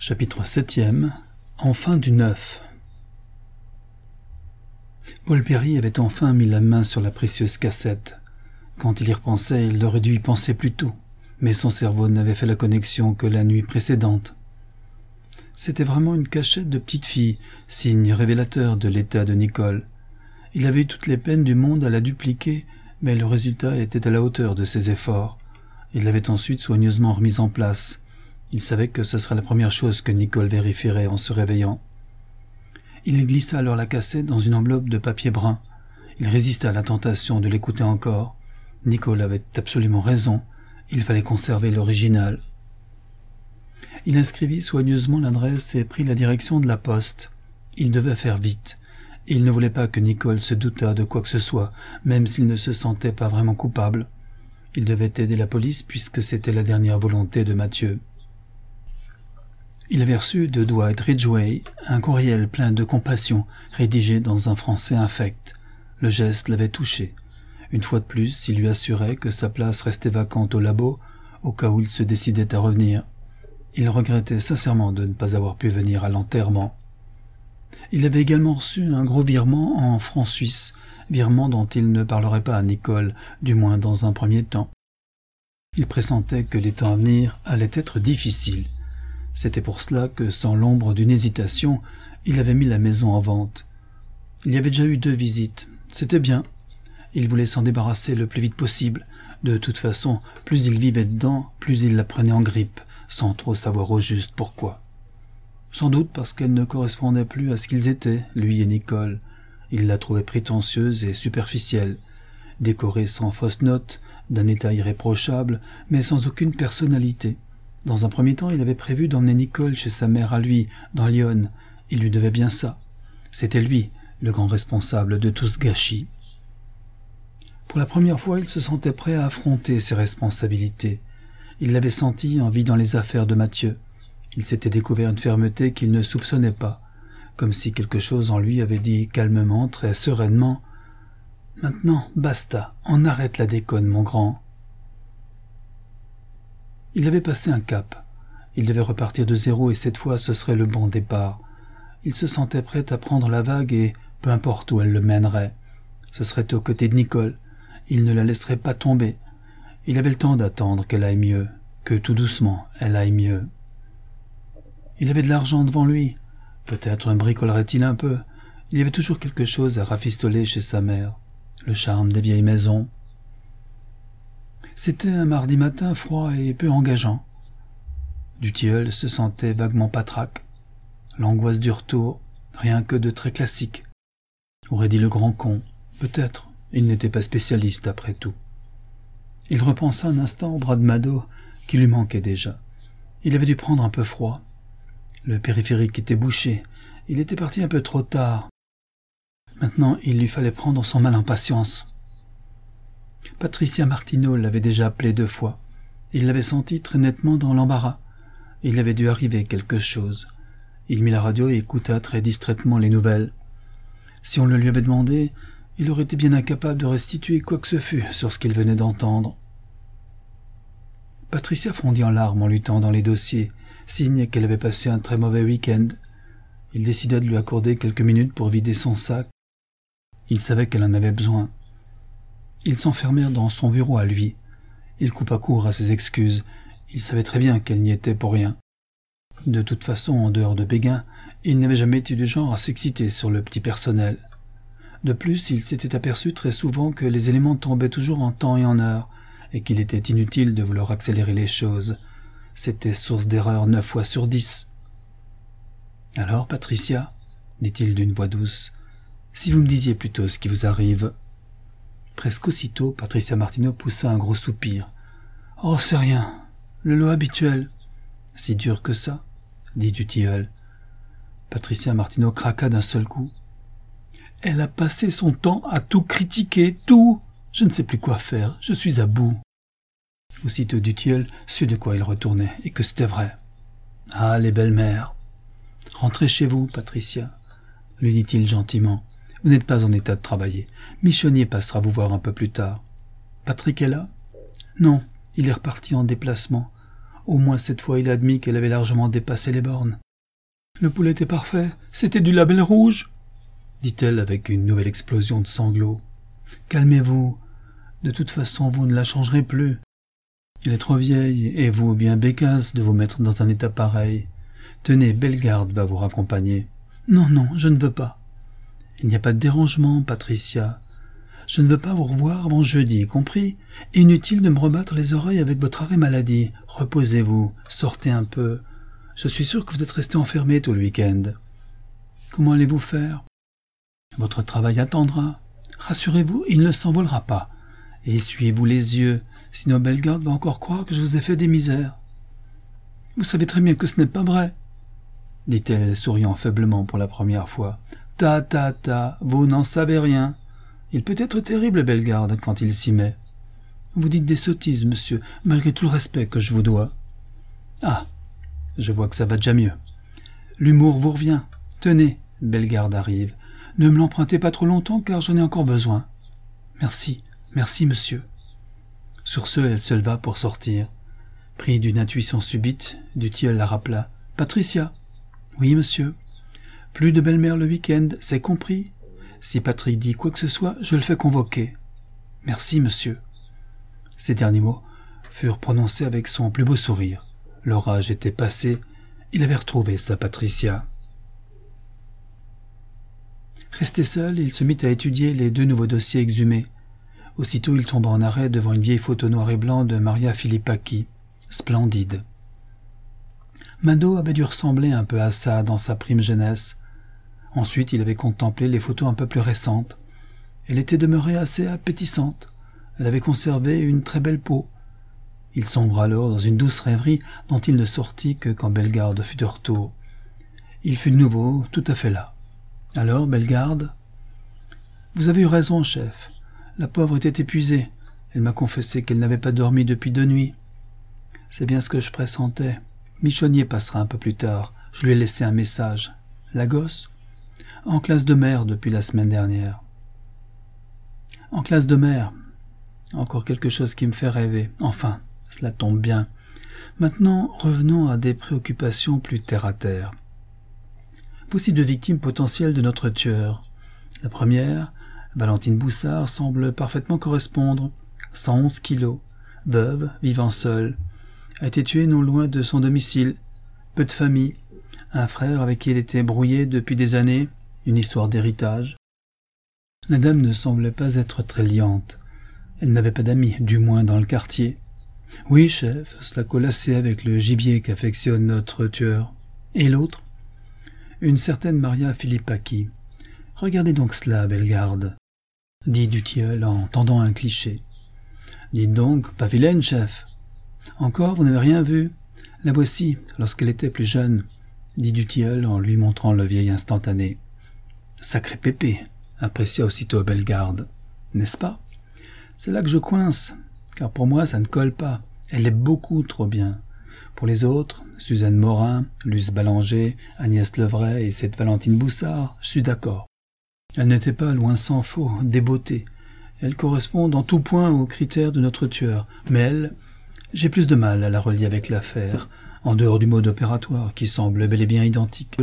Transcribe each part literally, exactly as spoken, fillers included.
Chapitre septième. Enfin du neuf. Paul Perry avait enfin mis la main sur la précieuse cassette. Quand il y repensait, il aurait dû y penser plus tôt, mais son cerveau n'avait fait la connexion que la nuit précédente. C'était vraiment une cachette de petite fille, signe révélateur de l'état de Nicole. Il avait eu toutes les peines du monde à la dupliquer, mais le résultat était à la hauteur de ses efforts. Il l'avait ensuite soigneusement remise en place. Il savait que ce serait la première chose que Nicole vérifierait en se réveillant. Il glissa alors la cassette dans une enveloppe de papier brun. Il résista à la tentation de l'écouter encore. Nicole avait absolument raison. Il fallait conserver l'original. Il inscrivit soigneusement l'adresse et prit la direction de la poste. Il devait faire vite. Il ne voulait pas que Nicole se doutât de quoi que ce soit, même s'il ne se sentait pas vraiment coupable. Il devait aider la police puisque c'était la dernière volonté de Mathieu. Il avait reçu de Dwight Ridgway un courriel plein de compassion, rédigé dans un français infect. Le geste l'avait touché. Une fois de plus, il lui assurait que sa place restait vacante au labo, au cas où il se décidait à revenir. Il regrettait sincèrement de ne pas avoir pu venir à l'enterrement. Il avait également reçu un gros virement en francs suisses, virement dont il ne parlerait pas à Nicole, du moins dans un premier temps. Il pressentait que les temps à venir allaient être difficiles. C'était pour cela que, sans l'ombre d'une hésitation, il avait mis la maison en vente. Il y avait déjà eu deux visites. C'était bien. Il voulait s'en débarrasser le plus vite possible. De toute façon, plus il vivait dedans, plus il la prenait en grippe, sans trop savoir au juste pourquoi. Sans doute parce qu'elle ne correspondait plus à ce qu'ils étaient, lui et Nicole. Il la trouvait prétentieuse et superficielle, décorée sans fausse note, d'un état irréprochable, mais sans aucune personnalité. Dans un premier temps, il avait prévu d'emmener Nicole chez sa mère à lui, dans Lyon. Il lui devait bien ça. C'était lui, le grand responsable de tout ce gâchis. Pour la première fois, il se sentait prêt à affronter ses responsabilités. Il l'avait senti en vidant les affaires de Mathieu. Il s'était découvert une fermeté qu'il ne soupçonnait pas, comme si quelque chose en lui avait dit calmement, très sereinement « Maintenant, basta, on arrête la déconne, mon grand !» Il avait passé un cap. Il devait repartir de zéro et cette fois ce serait le bon départ. Il se sentait prêt à prendre la vague et, peu importe où elle le mènerait, ce serait aux côtés de Nicole. Il ne la laisserait pas tomber. Il avait le temps d'attendre qu'elle aille mieux, que tout doucement elle aille mieux. Il avait de l'argent devant lui. Peut-être bricolerait-il un peu. Il y avait toujours quelque chose à rafistoler chez sa mère. Le charme des vieilles maisons. C'était un mardi matin froid et peu engageant. Dutilleul se sentait vaguement patraque. L'angoisse du retour, rien que de très classique. Aurait dit le grand con. Peut-être, il n'était pas spécialiste après tout. Il repensa un instant au bras de Mado, qui lui manquait déjà. Il avait dû prendre un peu froid. Le périphérique était bouché. Il était parti un peu trop tard. Maintenant, il lui fallait prendre son mal en patience. Patricia Martineau l'avait déjà appelé deux fois. Il l'avait senti très nettement dans l'embarras. Il avait dû arriver quelque chose. Il mit la radio et écouta très distraitement les nouvelles. Si on le lui avait demandé, il aurait été bien incapable de restituer quoi que ce fût sur ce qu'il venait d'entendre. Patricia fondit en larmes en lui tendant les dossiers, signe qu'elle avait passé un très mauvais week-end. Il décida de lui accorder quelques minutes pour vider son sac. Il savait qu'elle en avait besoin. Ils s'enfermèrent dans son bureau à lui. Il coupa court à ses excuses. Il savait très bien qu'elle n'y était pour rien. De toute façon, en dehors de Péguin, il n'avait jamais été du genre à s'exciter sur le petit personnel. De plus, il s'était aperçu très souvent que les éléments tombaient toujours en temps et en heure, et qu'il était inutile de vouloir accélérer les choses. C'était source d'erreur neuf fois sur dix. « Alors, Patricia, dit-il d'une voix douce, si vous me disiez plutôt ce qui vous arrive. » Presque aussitôt, Patricia Martineau poussa un gros soupir. « Oh, c'est rien, le lot habituel. »« Si dur que ça ?» dit Dutilleul. Patricia Martineau craqua d'un seul coup. « Elle a passé son temps à tout critiquer, tout. Je ne sais plus quoi faire, je suis à bout. » Aussitôt Dutilleul sut de quoi il retournait, et que c'était vrai. « Ah, les belles-mères. Rentrez chez vous, Patricia, » lui dit-il gentiment. « Vous n'êtes pas en état de travailler. Michonnier passera vous voir un peu plus tard. »« Patrick est là ?»« Non, il est reparti en déplacement. Au moins cette fois il a admis qu'elle avait largement dépassé les bornes. « Le poulet était parfait, c'était du label rouge !» dit-elle avec une nouvelle explosion de sanglots. « Calmez-vous, de toute façon vous ne la changerez plus. Elle est trop vieille, et vous bien bécasse de vous mettre dans un état pareil. Tenez, Bellegarde va vous raccompagner. »« Non, non, je ne veux pas. »« Il n'y a pas de dérangement, Patricia. Je ne veux pas vous revoir avant jeudi, compris? Inutile de me rebattre les oreilles avec votre arrêt maladie. Reposez-vous, sortez un peu. Je suis sûr que vous êtes resté enfermé tout le week-end. Comment allez-vous faire? Votre travail attendra. Rassurez-vous, il ne s'envolera pas. Et essuyez-vous les yeux, sinon Bellegarde va encore croire que je vous ai fait des misères. Vous savez très bien que ce n'est pas vrai, dit-elle, souriant faiblement pour la première fois. Ta, ta, ta, vous n'en savez rien. Il peut être terrible, Bellegarde, quand il s'y met. Vous dites des sottises, monsieur, malgré tout le respect que je vous dois. Ah, je vois que ça va déjà mieux. L'humour vous revient. Tenez, Bellegarde arrive. Ne me l'empruntez pas trop longtemps, car j'en ai encore besoin. Merci, merci, monsieur. Sur ce, elle se leva pour sortir. Pris d'une intuition subite, Dutilleul la rappela. « Patricia ?»« Oui, monsieur. »« Plus de belle-mère le week-end, c'est compris. Si Patrick dit quoi que ce soit, je le fais convoquer. »« Merci, monsieur. » Ces derniers mots furent prononcés avec son plus beau sourire. L'orage était passé, il avait retrouvé sa Patricia. Resté seul, il se mit à étudier les deux nouveaux dossiers exhumés. Aussitôt, il tomba en arrêt devant une vieille photo noir et blanc de Maria Filippacchi, splendide. Mado avait dû ressembler un peu à ça dans sa prime jeunesse. Ensuite, il avait contemplé les photos un peu plus récentes. Elle était demeurée assez appétissante. Elle avait conservé une très belle peau. Il sombra alors dans une douce rêverie dont il ne sortit que quand Bellegarde fut de retour. Il fut de nouveau tout à fait là. « Alors, Bellegarde ?»« Vous avez eu raison, chef. La pauvre était épuisée. Elle m'a confessé qu'elle n'avait pas dormi depuis deux nuits. C'est bien ce que je pressentais. Michonnier passera un peu plus tard. Je lui ai laissé un message. La gosse ? En classe de mer depuis la semaine dernière. En classe de mer. Encore quelque chose qui me fait rêver. Enfin, cela tombe bien. Maintenant, revenons à des préoccupations plus terre-à-terre. Voici deux victimes potentielles de notre tueur. La première, Valentine Boussard, semble parfaitement correspondre. cent onze kilos, veuve, vivant seule, a été tuée non loin de son domicile. Peu de famille, un frère avec qui elle était brouillée depuis des années, une histoire d'héritage. La dame ne semblait pas être très liante. Elle n'avait pas d'amis, du moins dans le quartier. Oui, chef, cela colle assez avec le gibier qu'affectionne notre tueur. Et l'autre ? Une certaine Maria Filippacchi. Regardez donc cela, Bellegarde, dit Dutilleul en tendant un cliché. Dites donc, pas vilaine, chef. Encore, vous n'avez rien vu? La voici, lorsqu'elle était plus jeune, dit Dutilleul en lui montrant le vieil instantané. Sacré pépé, apprécia aussitôt Bellegarde. N'est-ce pas? C'est là que je coince, car pour moi ça ne colle pas. Elle est beaucoup trop bien. Pour les autres, Suzanne Morin, Luce Ballanger, Agnès Levray et cette Valentine Boussard, je suis d'accord. Elle n'était pas, loin s'en faut, des beautés. Elle correspond en tout point aux critères de notre tueur. Mais elle, j'ai plus de mal à la relier avec l'affaire, en dehors du mode opératoire qui semble bel et bien identique.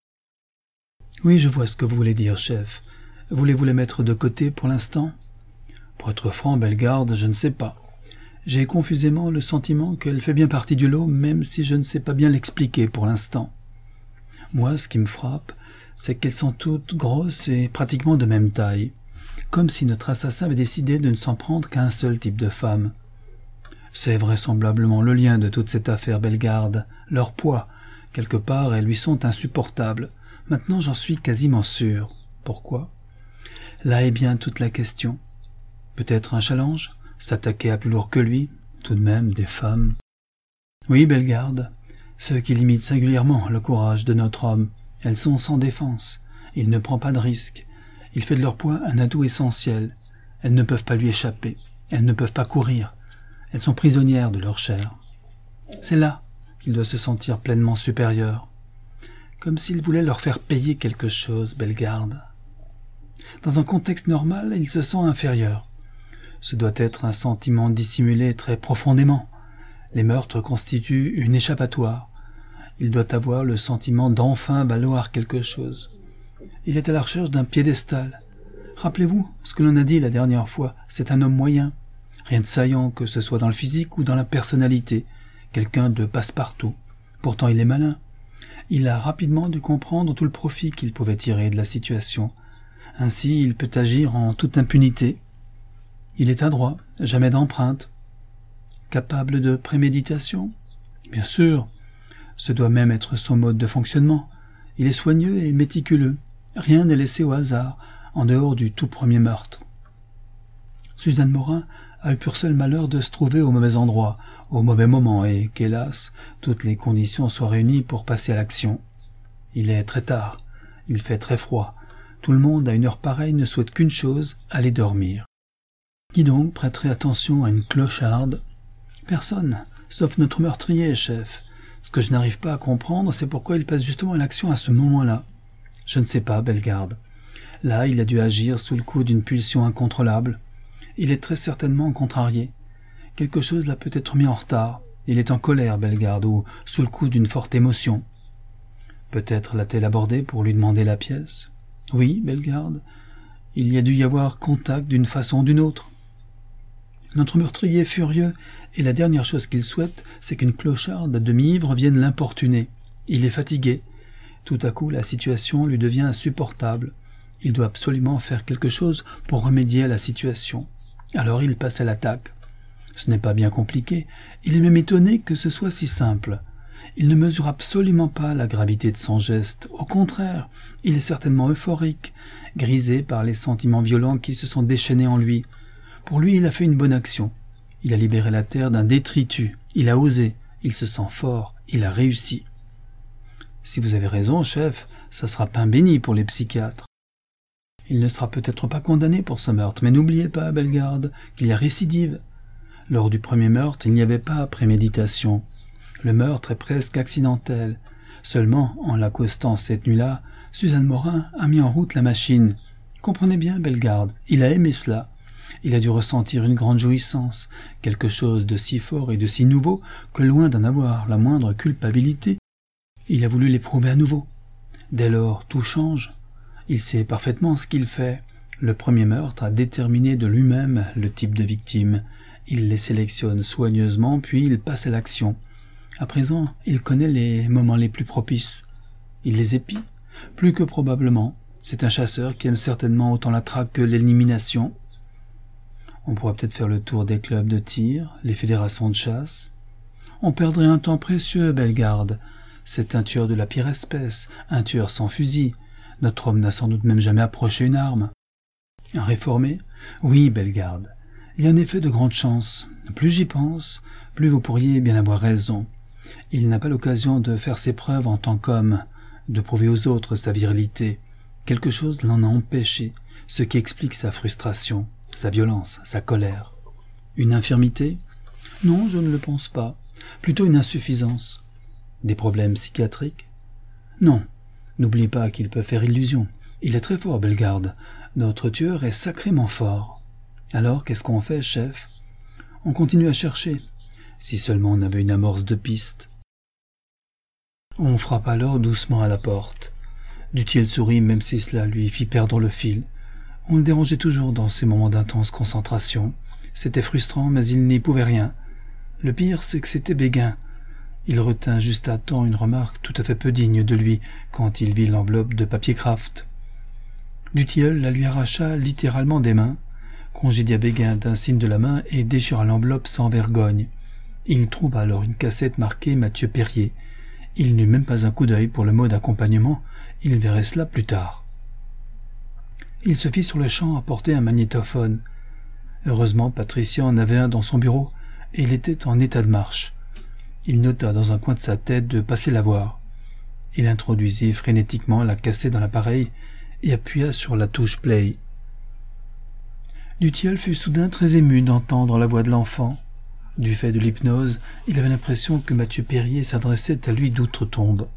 Oui, je vois ce que vous voulez dire, chef. Voulez-vous la mettre de côté pour l'instant? Pour être franc, Bellegarde, je ne sais pas. J'ai confusément le sentiment qu'elle fait bien partie du lot, même si je ne sais pas bien l'expliquer pour l'instant. Moi, ce qui me frappe, c'est qu'elles sont toutes grosses et pratiquement de même taille, comme si notre assassin avait décidé de ne s'en prendre qu'à un seul type de femme. C'est vraisemblablement le lien de toute cette affaire, Bellegarde. Leur poids, quelque part, elles lui sont insupportables. Maintenant, j'en suis quasiment sûr. Pourquoi? Là est bien toute la question. Peut-être un challenge? S'attaquer à plus lourd que lui? Tout de même, des femmes. Oui, Bellegarde, ce qui limite singulièrement le courage de notre homme. Elles sont sans défense. Il ne prend pas de risque. Il fait de leur poids un atout essentiel. Elles ne peuvent pas lui échapper. Elles ne peuvent pas courir. Elles sont prisonnières de leur chair. C'est là qu'il doit se sentir pleinement supérieur. Comme s'il voulait leur faire payer quelque chose, Bellegarde. Dans un contexte normal, il se sent inférieur. Ce doit être un sentiment dissimulé très profondément. Les meurtres constituent une échappatoire. Il doit avoir le sentiment d'enfin valoir quelque chose. Il est à la recherche d'un piédestal. Rappelez-vous ce que l'on a dit la dernière fois, c'est un homme moyen. Rien de saillant, que ce soit dans le physique ou dans la personnalité. Quelqu'un de passe-partout. Pourtant il est malin. Il a rapidement dû comprendre tout le profit qu'il pouvait tirer de la situation. Ainsi il peut agir en toute impunité. Il est adroit, jamais d'empreinte. Capable de préméditation? Bien sûr. Ce doit même être son mode de fonctionnement. Il est soigneux et méticuleux. Rien n'est laissé au hasard, en dehors du tout premier meurtre. Suzanne Morin a eu pour seul malheur de se trouver au mauvais endroit, au mauvais moment, et qu'hélas, toutes les conditions soient réunies pour passer à l'action. Il est très tard, il fait très froid. Tout le monde, à une heure pareille, ne souhaite qu'une chose, aller dormir. Qui donc prêterait attention à une clocharde? Personne, sauf notre meurtrier, chef. Ce que je n'arrive pas à comprendre, c'est pourquoi il passe justement à l'action à ce moment-là. Je ne sais pas, Bellegarde. Là, il a dû agir sous le coup d'une pulsion incontrôlable. Il est très certainement contrarié. Quelque chose l'a peut-être mis en retard. Il est en colère, Bellegarde, ou sous le coup d'une forte émotion. Peut-être l'a-t-elle abordé pour lui demander la pièce. Oui, Bellegarde, il y a dû y avoir contact d'une façon ou d'une autre. Notre meurtrier est furieux, et la dernière chose qu'il souhaite, c'est qu'une clocharde à demi-ivre vienne l'importuner. Il est fatigué. Tout à coup, la situation lui devient insupportable. Il doit absolument faire quelque chose pour remédier à la situation. Alors il passe à l'attaque. Ce n'est pas bien compliqué. Il est même étonné que ce soit si simple. Il ne mesure absolument pas la gravité de son geste. Au contraire, il est certainement euphorique, grisé par les sentiments violents qui se sont déchaînés en lui. Pour lui, il a fait une bonne action. Il a libéré la terre d'un détritus. Il a osé. Il se sent fort. Il a réussi. Si vous avez raison, chef, ça sera pain béni pour les psychiatres. Il ne sera peut-être pas condamné pour ce meurtre, mais n'oubliez pas, Bellegarde, qu'il y a récidive. Lors du premier meurtre, il n'y avait pas préméditation. Le meurtre est presque accidentel. Seulement, en l'accostant cette nuit-là, Suzanne Morin a mis en route la machine. Comprenez bien, Bellegarde, il a aimé cela. Il a dû ressentir une grande jouissance, quelque chose de si fort et de si nouveau que loin d'en avoir la moindre culpabilité, il a voulu l'éprouver à nouveau. Dès lors, tout change. Il sait parfaitement ce qu'il fait. Le premier meurtre a déterminé de lui-même le type de victime. Il les sélectionne soigneusement, puis il passe à l'action. À présent, il connaît les moments les plus propices. Il les épie. Plus que probablement, c'est un chasseur qui aime certainement autant la traque que l'élimination. On pourrait peut-être faire le tour des clubs de tir, les fédérations de chasse. On perdrait un temps précieux, Bellegarde. C'est un tueur de la pire espèce, un tueur sans fusil. Notre homme n'a sans doute même jamais approché une arme. Un réformé? Oui, Bellegarde. Il y a en effet de grandes chances. Plus j'y pense, plus vous pourriez bien avoir raison. Il n'a pas l'occasion de faire ses preuves en tant qu'homme, de prouver aux autres sa virilité. Quelque chose l'en a empêché, ce qui explique sa frustration, sa violence, sa colère. Une infirmité? Non, je ne le pense pas. Plutôt une insuffisance. Des problèmes psychiatriques? Non. N'oubliez pas qu'il peut faire illusion. Il est très fort, Bellegarde. Notre tueur est sacrément fort. Alors, qu'est-ce qu'on fait, chef? On continue à chercher. Si seulement on avait une amorce de piste. On frappe alors doucement à la porte. Dutiel sourit, même si cela lui fit perdre le fil. On le dérangeait toujours dans ces moments d'intense concentration. C'était frustrant, mais il n'y pouvait rien. Le pire, c'est que c'était Béguin. Il retint juste à temps une remarque tout à fait peu digne de lui quand il vit l'enveloppe de papier Kraft. Dutiel la lui arracha littéralement des mains, congédia Béguin d'un signe de la main et déchira l'enveloppe sans vergogne. Il trouva alors une cassette marquée Mathieu Perrier. Il n'eut même pas un coup d'œil pour le mot d'accompagnement, il verrait cela plus tard. Il se fit sur le champ apporter un magnétophone. Heureusement, Patricia en avait un dans son bureau, et il était en état de marche. Il nota dans un coin de sa tête de passer la voir. Il introduisit frénétiquement la cassette dans l'appareil et appuya sur la touche play. Dutiel fut soudain très ému d'entendre la voix de l'enfant. Du fait de l'hypnose, il avait l'impression que Mathieu Perrier s'adressait à lui d'outre-tombe.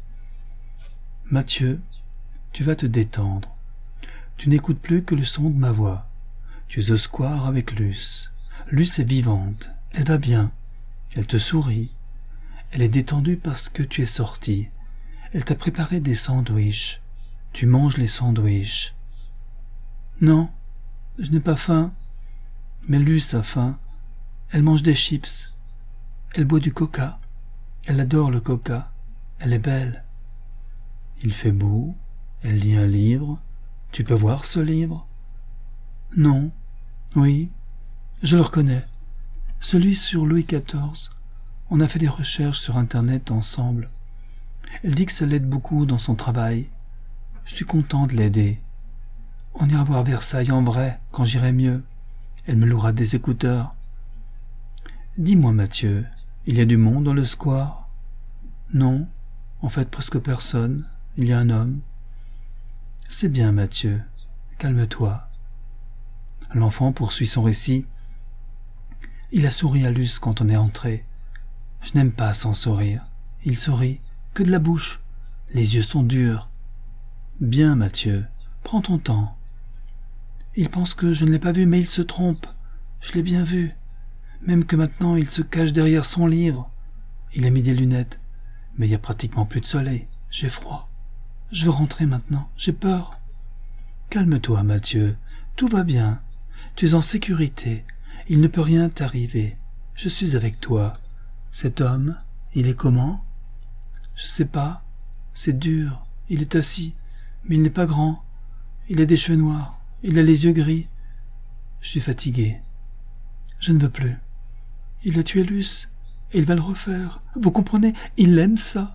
« Mathieu, tu vas te détendre. Tu n'écoutes plus que le son de ma voix. Tu es au square avec Luce. Luce est vivante. Elle va bien. Elle te sourit. Elle est détendue parce que tu es sorti. Elle t'a préparé des sandwichs. Tu manges les sandwichs. Non, je n'ai pas faim. Mais Luce a faim. Elle mange des chips. Elle boit du coca. Elle adore le coca. Elle est belle. Il fait beau. Elle lit un livre. Tu peux voir ce livre? Non. Oui. Je le reconnais. Celui sur Louis quatorze. On a fait des recherches sur Internet ensemble. Elle dit que ça l'aide beaucoup dans son travail. Je suis content de l'aider. On ira voir Versailles en vrai, quand j'irai mieux. Elle me louera des écouteurs. Dis-moi, Mathieu, il y a du monde dans le square? Non, en fait presque personne. Il y a un homme. C'est bien, Mathieu. Calme-toi. L'enfant poursuit son récit. Il a souri à Luce quand on est entré. Je n'aime pas sans sourire. Il sourit, que de la bouche. Les yeux sont durs. Bien, Mathieu, prends ton temps. Il pense que je ne l'ai pas vu, mais il se trompe. Je l'ai bien vu. Même que maintenant, il se cache derrière son livre. Il a mis des lunettes, mais il y a pratiquement plus de soleil. J'ai froid. Je veux rentrer maintenant. J'ai peur. Calme-toi, Mathieu. Tout va bien. Tu es en sécurité. Il ne peut rien t'arriver. Je suis avec toi. Cet homme, il est comment? Je sais pas. C'est dur. Il est assis, mais il n'est pas grand. Il a des cheveux noirs. Il a les yeux gris. Je suis fatigué. Je ne veux plus. Il a tué Luce, et il va le refaire. Vous comprenez? Il aime ça.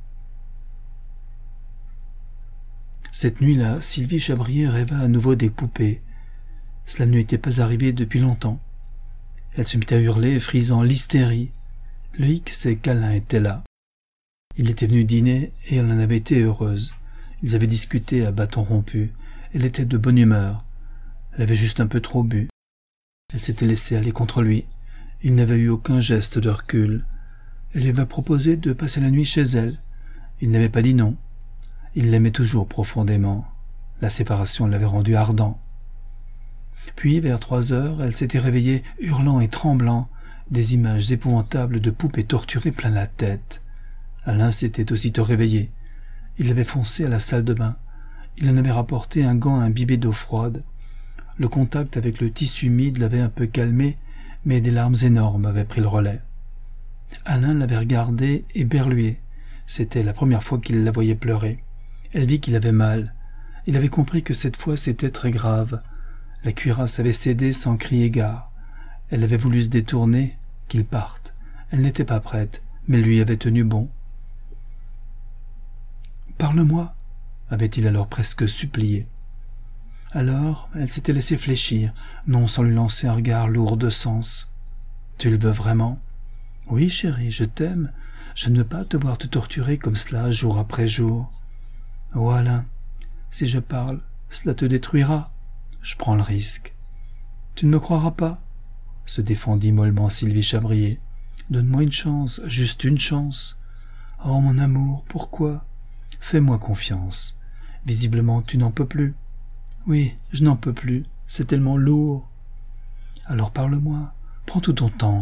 Cette nuit-là, Sylvie Chabrier rêva à nouveau des poupées. Cela ne lui était pas arrivé depuis longtemps. Elle se mit à hurler, frisant l'hystérie. Le hic, c'est qu'Alain était là. Il était venu dîner et elle en avait été heureuse. Ils avaient discuté à bâton rompu. Elle était de bonne humeur. Elle avait juste un peu trop bu. Elle s'était laissée aller contre lui. Il n'avait eu aucun geste de recul. Elle lui avait proposé de passer la nuit chez elle. Il n'avait pas dit non. Il l'aimait toujours profondément. La séparation l'avait rendu ardent. Puis, vers trois heures, elle s'était réveillée, hurlant et tremblant, des images épouvantables de poupées torturées plein la tête. Alain s'était aussitôt réveillé. Il avait foncé à la salle de bain. Il en avait rapporté un gant imbibé d'eau froide. Le contact avec le tissu humide l'avait un peu calmé, mais des larmes énormes avaient pris le relais. Alain l'avait regardée éberluée. C'était la première fois qu'il la voyait pleurer. Elle dit qu'il avait mal. Il avait compris que cette fois c'était très grave. La cuirasse avait cédé sans crier gare. Elle avait voulu se détourner, qu'il parte. Elle n'était pas prête, mais lui avait tenu bon. « Parle-moi » avait-il alors presque supplié. Alors, elle s'était laissée fléchir, non sans lui lancer un regard lourd de sens. « Tu le veux vraiment ?»« Oui, chérie, je t'aime. Je ne veux pas te voir te torturer comme cela, jour après jour. »« Oh, Alain, si je parle, cela te détruira. Je prends le risque. »« Tu ne me croiras pas ?» se défendit mollement Sylvie Chabrier. « Donne-moi une chance, juste une chance. Oh, mon amour, pourquoi? Fais-moi confiance. Visiblement, tu n'en peux plus. »« Oui, je n'en peux plus. C'est tellement lourd. »« Alors parle-moi. Prends tout ton temps. »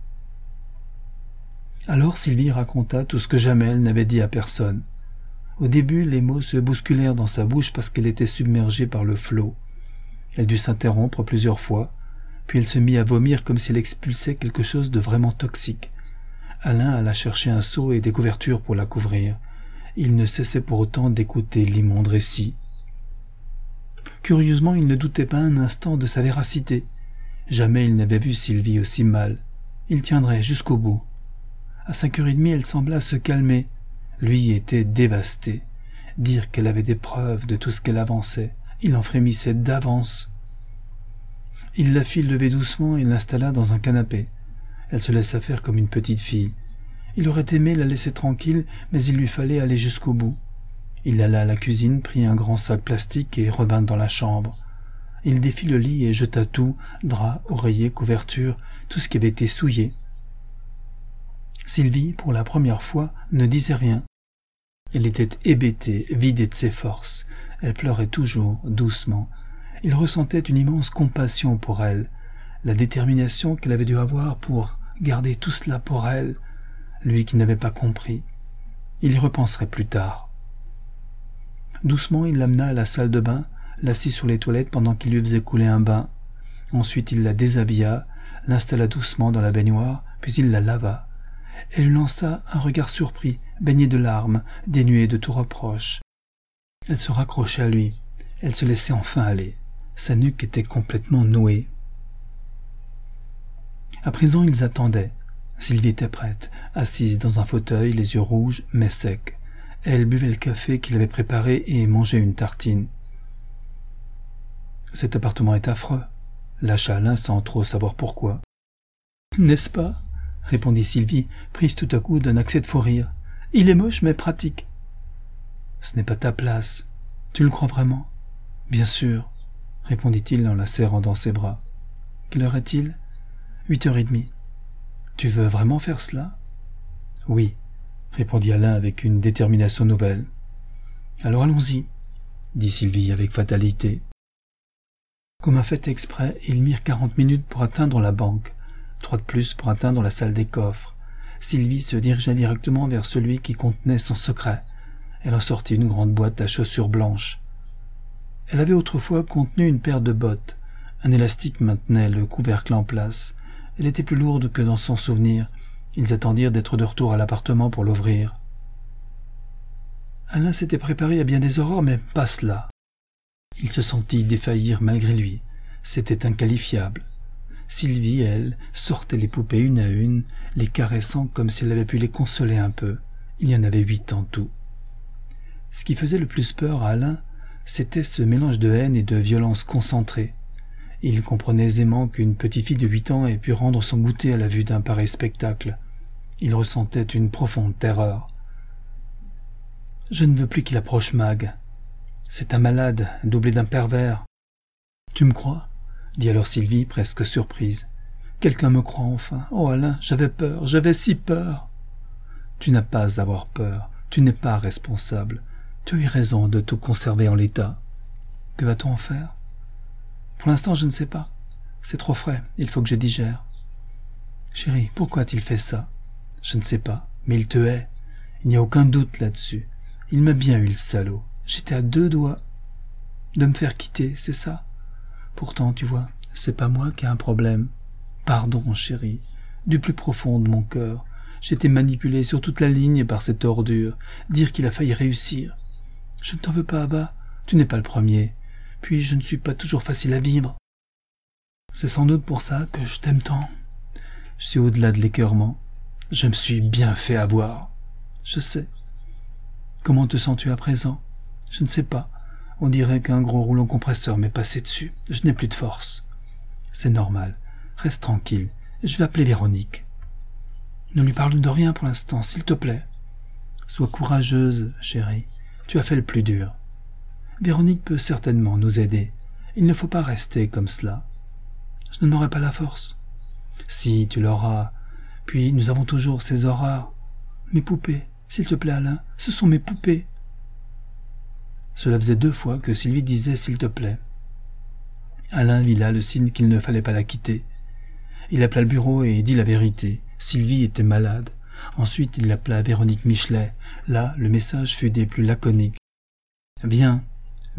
Alors Sylvie raconta tout ce que jamais elle n'avait dit à personne. Au début, les mots se bousculèrent dans sa bouche parce qu'elle était submergée par le flot. Elle dut s'interrompre plusieurs fois, puis elle se mit à vomir comme si elle expulsait quelque chose de vraiment toxique. Alain alla chercher un seau et des couvertures pour la couvrir. Il ne cessait pour autant d'écouter l'immonde récit. Curieusement, il ne doutait pas un instant de sa véracité. Jamais il n'avait vu Sylvie aussi mal. Il tiendrait jusqu'au bout. À cinq heures et demie, elle sembla se calmer. Lui était dévasté. Dire qu'elle avait des preuves de tout ce qu'elle avançait, il en frémissait d'avance. Il la fit lever doucement et l'installa dans un canapé. Elle se laissa faire comme une petite fille. Il aurait aimé la laisser tranquille, mais il lui fallait aller jusqu'au bout. Il alla à la cuisine, prit un grand sac plastique et revint dans la chambre. Il défit le lit et jeta tout, drap, oreiller, couverture, tout ce qui avait été souillé. Sylvie, pour la première fois, ne disait rien. Elle était hébétée, vidée de ses forces. Elle pleurait toujours, doucement. Il ressentait une immense compassion pour elle, la détermination qu'elle avait dû avoir pour Garder tout cela pour elle, lui qui n'avait pas compris. Il y repenserait plus tard. Doucement, il l'amena à la salle de bain, l'assit sur les toilettes pendant qu'il lui faisait couler un bain. Ensuite, il la déshabilla, l'installa doucement dans la baignoire, puis il la lava. Elle lui lança un regard surpris, baigné de larmes, dénué de tout reproche. Elle se raccrochait à lui. Elle se laissait enfin aller. Sa nuque était complètement nouée. À présent, ils attendaient. Sylvie était prête, assise dans un fauteuil, les yeux rouges, mais secs. Elle buvait le café qu'il avait préparé et mangeait une tartine. « Cet appartement est affreux », lâcha Alain sans trop savoir pourquoi. « N'est-ce pas ?» répondit Sylvie, prise tout à coup d'un accès de fou rire. « Il est moche, mais pratique. »« Ce n'est pas ta place. Tu le crois vraiment ?»« Bien sûr, » répondit-il en la serrant dans ses bras. « Quelle heure est-il ?»« Huit heures et demie. »« Tu veux vraiment faire cela ?»« Oui, » répondit Alain avec une détermination nouvelle. « Alors allons-y, » dit Sylvie avec fatalité. Comme un fait exprès, ils mirent quarante minutes pour atteindre la banque, trois de plus pour atteindre la salle des coffres. Sylvie se dirigea directement vers celui qui contenait son secret. Elle en sortit une grande boîte à chaussures blanches. Elle avait autrefois contenu une paire de bottes. Un élastique maintenait le couvercle en place. Elle était plus lourde que dans son souvenir. Ils attendirent d'être de retour à l'appartement pour l'ouvrir. Alain s'était préparé à bien des horreurs, mais pas cela. Il se sentit défaillir malgré lui. C'était inqualifiable. Sylvie, elle, sortait les poupées une à une, les caressant comme si elle avait pu les consoler un peu. Il y en avait huit en tout. Ce qui faisait le plus peur à Alain, c'était ce mélange de haine et de violence concentrée. Il comprenait aisément qu'une petite fille de huit ans ait pu rendre son goûter à la vue d'un pareil spectacle. Il ressentait une profonde terreur. « Je ne veux plus qu'il approche Mag. C'est un malade, doublé d'un pervers. »« Tu me crois ?» dit alors Sylvie, presque surprise. « Quelqu'un me croit enfin. Oh Alain, j'avais peur, j'avais si peur. »« Tu n'as pas à avoir peur, tu n'es pas responsable. Tu as eu raison de tout conserver en l'état. Que va-t-on en faire ? Pour l'instant, je ne sais pas. C'est trop frais, il faut que je digère. Chérie, pourquoi a-t-il fait ça ? Je ne sais pas, mais il te hait. Il n'y a aucun doute là-dessus. Il m'a bien eu, le salaud. J'étais à deux doigts de me faire quitter, c'est ça ? Pourtant, tu vois, c'est pas moi qui ai un problème. Pardon, chérie, du plus profond de mon cœur. J'étais manipulé sur toute la ligne par cette ordure. Dire qu'il a failli réussir. Je ne t'en veux pas, Abba. Tu n'es pas le premier. Puis je ne suis pas toujours facile à vivre. C'est sans doute pour ça que je t'aime tant. Je suis au-delà de l'écœurement. Je me suis bien fait avoir. Je sais. Comment te sens-tu à présent ? Je ne sais pas. On dirait qu'un gros rouleau compresseur m'est passé dessus. Je n'ai plus de force. C'est normal. Reste tranquille. Je vais appeler Véronique. Ne lui parle de rien pour l'instant, s'il te plaît. Sois courageuse, chérie. Tu as fait le plus dur. Véronique peut certainement nous aider. Il ne faut pas rester comme cela. Je n'en aurai pas la force. Si, tu l'auras. Puis nous avons toujours ces horreurs. Mes poupées, s'il te plaît, Alain, ce sont mes poupées. Cela faisait deux fois que Sylvie disait « s'il te plaît ». Alain vit là le signe qu'il ne fallait pas la quitter. Il appela le bureau et dit la vérité. Sylvie était malade. Ensuite, il appela Véronique Michelet. Là, le message fut des plus laconiques. « Viens, vite !»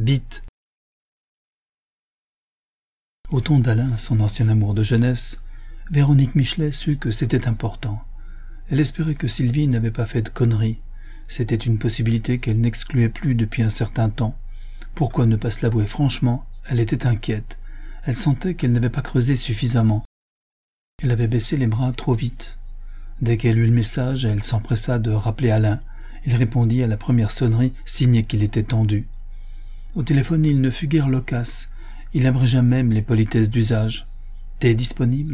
Au ton d'Alain, son ancien amour de jeunesse, Véronique Michelet sut que c'était important. Elle espérait que Sylvie n'avait pas fait de conneries. C'était une possibilité qu'elle n'excluait plus depuis un certain temps. Pourquoi ne pas se l'avouer franchement ? Elle était inquiète. Elle sentait qu'elle n'avait pas creusé suffisamment. Elle avait baissé les bras trop vite. Dès qu'elle eut le message, elle s'empressa de rappeler Alain. Il répondit à la première sonnerie, signe qu'il était tendu. Au téléphone, il ne fut guère loquace. Il abrégea même les politesses d'usage. « T'es disponible ? » ?»«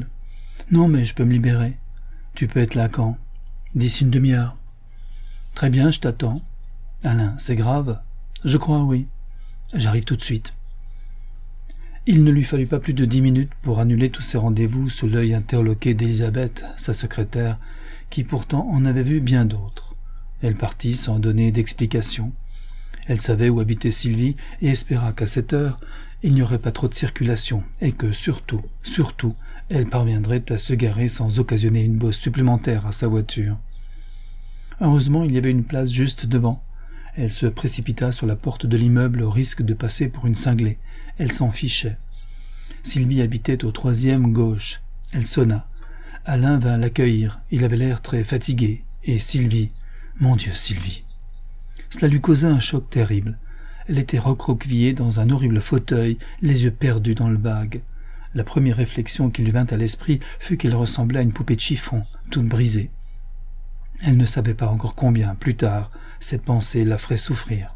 Non, mais je peux me libérer. »« Tu peux être là quand ? » ?»« D'ici une demi-heure. »« Très bien, je t'attends. »« Alain, c'est grave ? » ?»« Je crois, oui. J'arrive tout de suite. » Il ne lui fallut pas plus de dix minutes pour annuler tous ses rendez-vous sous l'œil interloqué d'Elisabeth, sa secrétaire, qui pourtant en avait vu bien d'autres. Elle partit sans donner d'explication. Elle savait où habitait Sylvie et espéra qu'à cette heure, il n'y aurait pas trop de circulation et que, surtout, surtout, elle parviendrait à se garer sans occasionner une bosse supplémentaire à sa voiture. Heureusement, il y avait une place juste devant. Elle se précipita sur la porte de l'immeuble au risque de passer pour une cinglée. Elle s'en fichait. Sylvie habitait au troisième gauche. Elle sonna. Alain vint l'accueillir. Il avait l'air très fatigué. Et Sylvie... Mon Dieu, Sylvie... Cela lui causa un choc terrible. Elle était recroquevillée dans un horrible fauteuil, les yeux perdus dans le vague. La première réflexion qui lui vint à l'esprit fut qu'elle ressemblait à une poupée de chiffon, toute brisée. Elle ne savait pas encore combien, plus tard, cette pensée la ferait souffrir.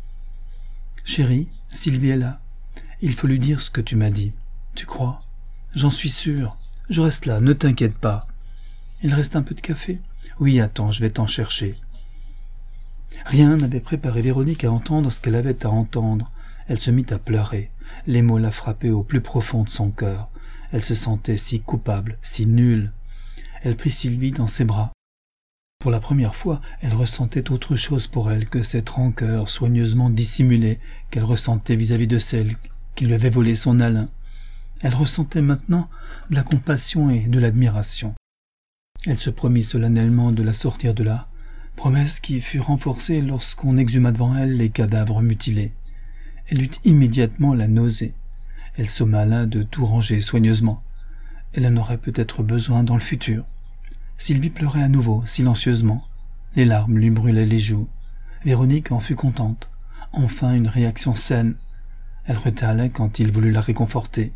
« Chérie, Sylvie est là. Il faut lui dire ce que tu m'as dit. Tu crois ? J'en suis sûre. Je reste là, ne t'inquiète pas. Il reste un peu de café ? Oui, attends, je vais t'en chercher. » Rien n'avait préparé Véronique à entendre ce qu'elle avait à entendre. Elle se mit à pleurer. Les mots la frappaient au plus profond de son cœur. Elle se sentait si coupable, si nulle. Elle prit Sylvie dans ses bras. Pour la première fois, elle ressentait autre chose pour elle que cette rancœur soigneusement dissimulée qu'elle ressentait vis-à-vis de celle qui lui avait volé son Alain. Elle ressentait maintenant de la compassion et de l'admiration. Elle se promit solennellement de la sortir de là, promesse qui fut renforcée lorsqu'on exhuma devant elle les cadavres mutilés. Elle eut immédiatement la nausée. Elle somma Alain de tout ranger soigneusement. Elle en aurait peut-être besoin dans le futur. Sylvie pleurait à nouveau, silencieusement. Les larmes lui brûlaient les joues. Véronique en fut contente. Enfin une réaction saine. Elle retint Alain quand il voulut la réconforter.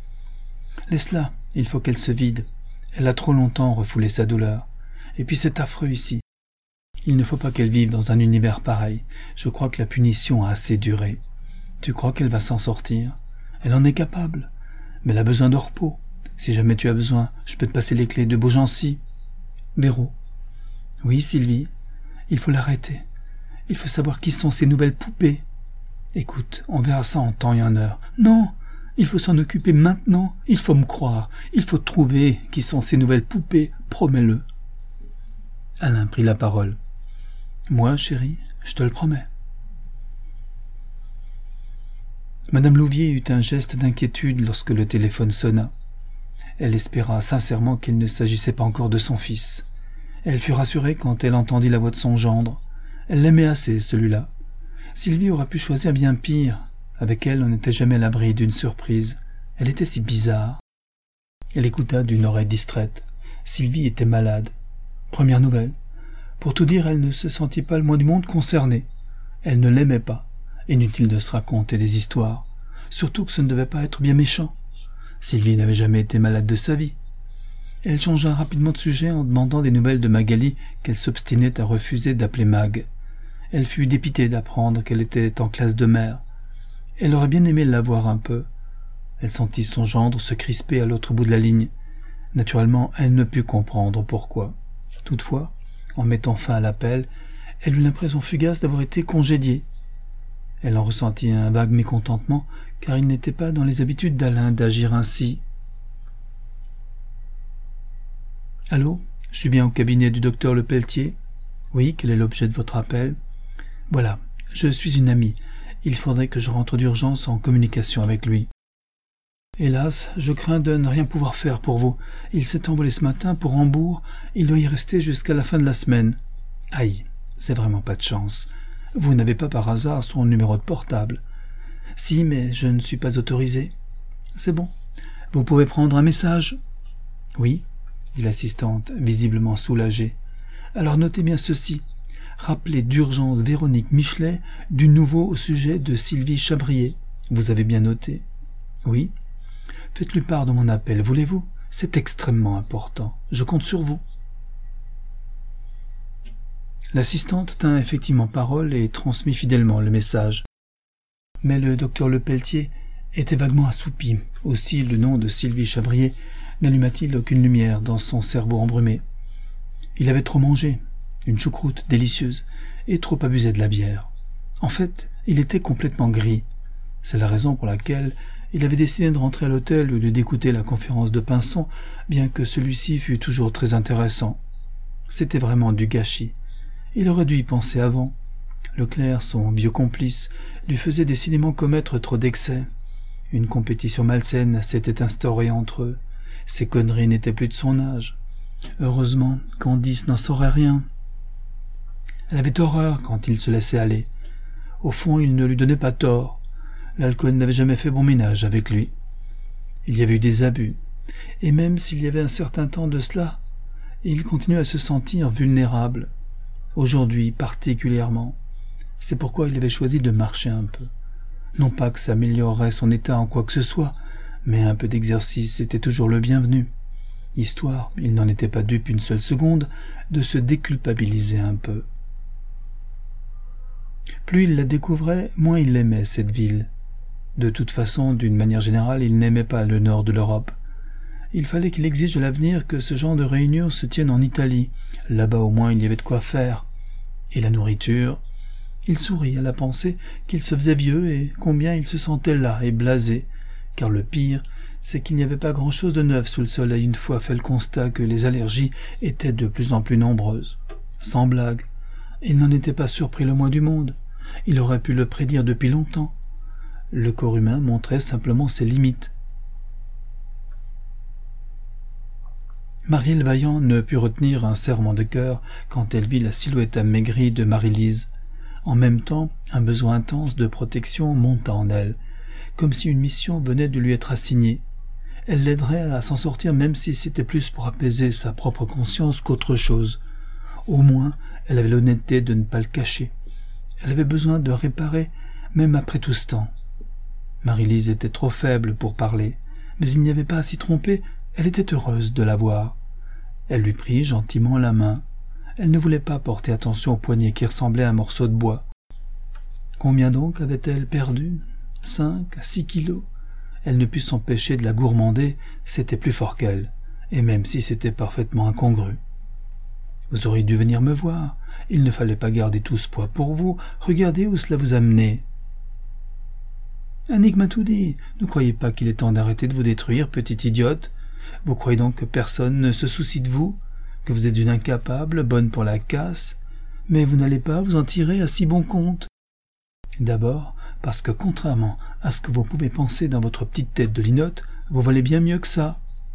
« Laisse-la, il faut qu'elle se vide. Elle a trop longtemps refoulé sa douleur. Et puis c'est affreux ici. Il ne faut pas qu'elle vive dans un univers pareil. Je crois que la punition a assez duré. Tu crois qu'elle va s'en sortir ? Elle en est capable. Mais elle a besoin de repos. Si jamais tu as besoin, je peux te passer les clés de Beaugency. Véro. Oui, Sylvie. Il faut l'arrêter. Il faut savoir qui sont ces nouvelles poupées. Écoute, on verra ça en temps et en heure. Non, il faut s'en occuper maintenant. Il faut me croire. Il faut trouver qui sont ces nouvelles poupées. Promets-le. Alain prit la parole. Moi, chérie, je te le promets. Madame Louvier eut un geste d'inquiétude lorsque le téléphone sonna. Elle espéra sincèrement qu'il ne s'agissait pas encore de son fils. Elle fut rassurée quand elle entendit la voix de son gendre. Elle l'aimait assez, celui-là. Sylvie aurait pu choisir bien pire. Avec elle, on n'était jamais à l'abri d'une surprise. Elle était si bizarre. Elle écouta d'une oreille distraite. Sylvie était malade. Première nouvelle. Pour tout dire, elle ne se sentit pas le moins du monde concernée. Elle ne l'aimait pas. Inutile de se raconter des histoires. Surtout que ce ne devait pas être bien méchant. Sylvie n'avait jamais été malade de sa vie. Elle changea rapidement de sujet en demandant des nouvelles de Magali qu'elle s'obstinait à refuser d'appeler Mag. Elle fut dépitée d'apprendre qu'elle était en classe de mer. Elle aurait bien aimé la voir un peu. Elle sentit son gendre se crisper à l'autre bout de la ligne. Naturellement, elle ne put comprendre pourquoi. Toutefois, en mettant fin à l'appel, elle eut l'impression fugace d'avoir été congédiée. Elle en ressentit un vague mécontentement, car il n'était pas dans les habitudes d'Alain d'agir ainsi. « Allô, je suis bien au cabinet du docteur Lepelletier. Oui, quel est l'objet de votre appel ? Voilà, je suis une amie. Il faudrait que je rentre d'urgence en communication avec lui. Hélas, je crains de ne rien pouvoir faire pour vous. Il s'est envolé ce matin pour Hambourg. Il doit y rester jusqu'à la fin de la semaine. Aïe, c'est vraiment pas de chance. Vous n'avez pas par hasard son numéro de portable ? Si, mais je ne suis pas autorisé. C'est bon. Vous pouvez prendre un message ? Oui, dit l'assistante, visiblement soulagée. Alors notez bien ceci. Rappelez d'urgence Véronique Michelet du nouveau au sujet de Sylvie Chabrier. Vous avez bien noté ? Oui. Faites-lui part de mon appel, voulez-vous ? C'est extrêmement important. Je compte sur vous. L'assistante tint effectivement parole et transmit fidèlement le message. Mais le docteur Lepelletier était vaguement assoupi. Aussi le nom de Sylvie Chabrier n'alluma-t-il aucune lumière dans son cerveau embrumé. Il avait trop mangé, une choucroute délicieuse, et trop abusé de la bière. En fait, il était complètement gris. C'est la raison pour laquelle il avait décidé de rentrer à l'hôtel au lieu d'écouter la conférence de Pinson, bien que celui-ci fût toujours très intéressant. C'était vraiment du gâchis. Il aurait dû y penser avant. Leclerc, son vieux complice, lui faisait décidément commettre trop d'excès. Une compétition malsaine s'était instaurée entre eux. Ces conneries n'étaient plus de son âge. Heureusement, Candice n'en saurait rien. Elle avait horreur quand il se laissait aller. Au fond, il ne lui donnait pas tort. L'alcool n'avait jamais fait bon ménage avec lui. Il y avait eu des abus, et même s'il y avait un certain temps de cela, il continuait à se sentir vulnérable, aujourd'hui particulièrement. C'est pourquoi il avait choisi de marcher un peu. Non pas que ça améliorerait son état en quoi que ce soit, mais un peu d'exercice était toujours le bienvenu, histoire, il n'en était pas dupe une seule seconde, de se déculpabiliser un peu. Plus il la découvrait, moins il aimait cette ville. De toute façon, d'une manière générale, il n'aimait pas le nord de l'Europe. Il fallait qu'il exige à l'avenir que ce genre de réunion se tienne en Italie. Là-bas au moins il y avait de quoi faire. Et la nourriture... Il sourit à la pensée qu'il se faisait vieux et combien il se sentait las et blasé, car le pire, c'est qu'il n'y avait pas grand-chose de neuf sous le soleil une fois fait le constat que les allergies étaient de plus en plus nombreuses. Sans blague, il n'en était pas surpris le moins du monde. Il aurait pu le prédire depuis longtemps. Le corps humain montrait simplement ses limites. Marielle Vaillant ne put retenir un serrement de cœur quand elle vit la silhouette amaigrie de Marie-Lise. En même temps, un besoin intense de protection monta en elle, comme si une mission venait de lui être assignée. Elle l'aiderait à s'en sortir même si c'était plus pour apaiser sa propre conscience qu'autre chose. Au moins, elle avait l'honnêteté de ne pas le cacher. Elle avait besoin de réparer, même après tout ce temps. Marie-Lise était trop faible pour parler, mais il n'y avait pas à s'y tromper, elle était heureuse de la voir. Elle lui prit gentiment la main. Elle ne voulait pas porter attention au poignet qui ressemblait à un morceau de bois. Combien donc avait-elle perdu? Cinq à six kilos. Elle ne put s'empêcher de la gourmander, c'était plus fort qu'elle, et même si c'était parfaitement incongru. Vous auriez dû venir me voir. Il ne fallait pas garder tout ce poids pour vous. Regardez où cela vous a mené. Annick m'a tout dit. Ne croyez pas qu'il est temps d'arrêter de vous détruire, petite idiote. Vous croyez donc que personne ne se soucie de vous? Que vous êtes une incapable, bonne pour la casse, mais vous n'allez pas vous en tirer à si bon compte. D'abord, parce que contrairement à ce que vous pouvez penser dans votre petite tête de linotte, vous valez bien mieux que ça.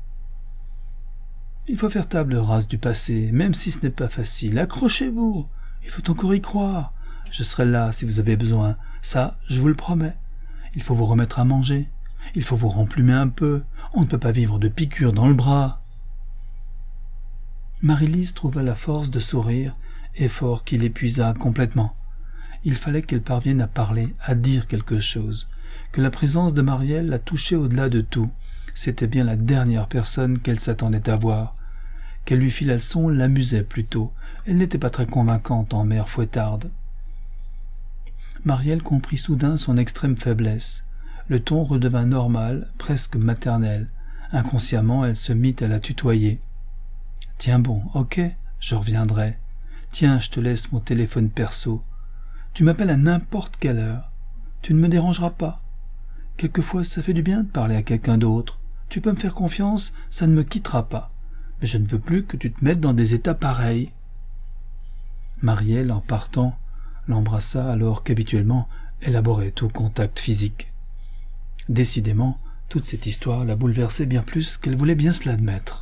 Il faut faire table rase du passé, même si ce n'est pas facile. Accrochez-vous, il faut encore y croire. Je serai là si vous avez besoin, ça, je vous le promets. Il faut vous remettre à manger, il faut vous remplumer un peu, on ne peut pas vivre de piqûres dans le bras. Marie-Lise trouva la force de sourire, effort qui l'épuisa complètement. Il fallait qu'elle parvienne à parler, à dire quelque chose, que la présence de Marielle la touchait au-delà de tout. C'était bien la dernière personne qu'elle s'attendait à voir. Qu'elle lui fît la leçon l'amusait plutôt. Elle n'était pas très convaincante en mère fouettarde. Marielle comprit soudain son extrême faiblesse. Le ton redevint normal, presque maternel. Inconsciemment, elle se mit à la tutoyer. « Tiens bon, ok, je reviendrai. Tiens, je te laisse mon téléphone perso. Tu m'appelles à n'importe quelle heure. Tu ne me dérangeras pas. Quelquefois, ça fait du bien de parler à quelqu'un d'autre. Tu peux me faire confiance, ça ne me quittera pas. Mais je ne veux plus que tu te mettes dans des états pareils. » Marielle, en partant, l'embrassa alors qu'habituellement, elle abhorrait tout contact physique. Décidément, toute cette histoire la bouleversait bien plus qu'elle voulait bien se l'admettre.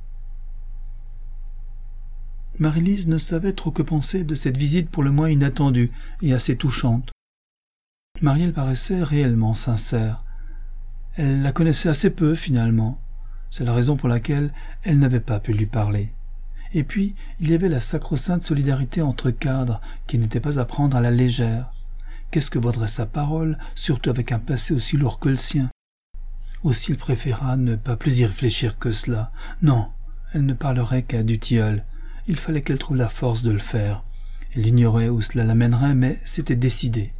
Marie-Lise ne savait trop que penser de cette visite pour le moins inattendue et assez touchante. Marielle paraissait réellement sincère. Elle la connaissait assez peu, finalement. C'est la raison pour laquelle elle n'avait pas pu lui parler. Et puis, il y avait la sacro-sainte solidarité entre cadres qui n'était pas à prendre à la légère. Qu'est-ce que vaudrait sa parole, surtout avec un passé aussi lourd que le sien? Aussi, il préféra ne pas plus y réfléchir que cela. Non, elle ne parlerait qu'à du tilleul. Il fallait qu'elle trouve la force de le faire. Elle ignorait où cela l'amènerait, mais c'était décidé.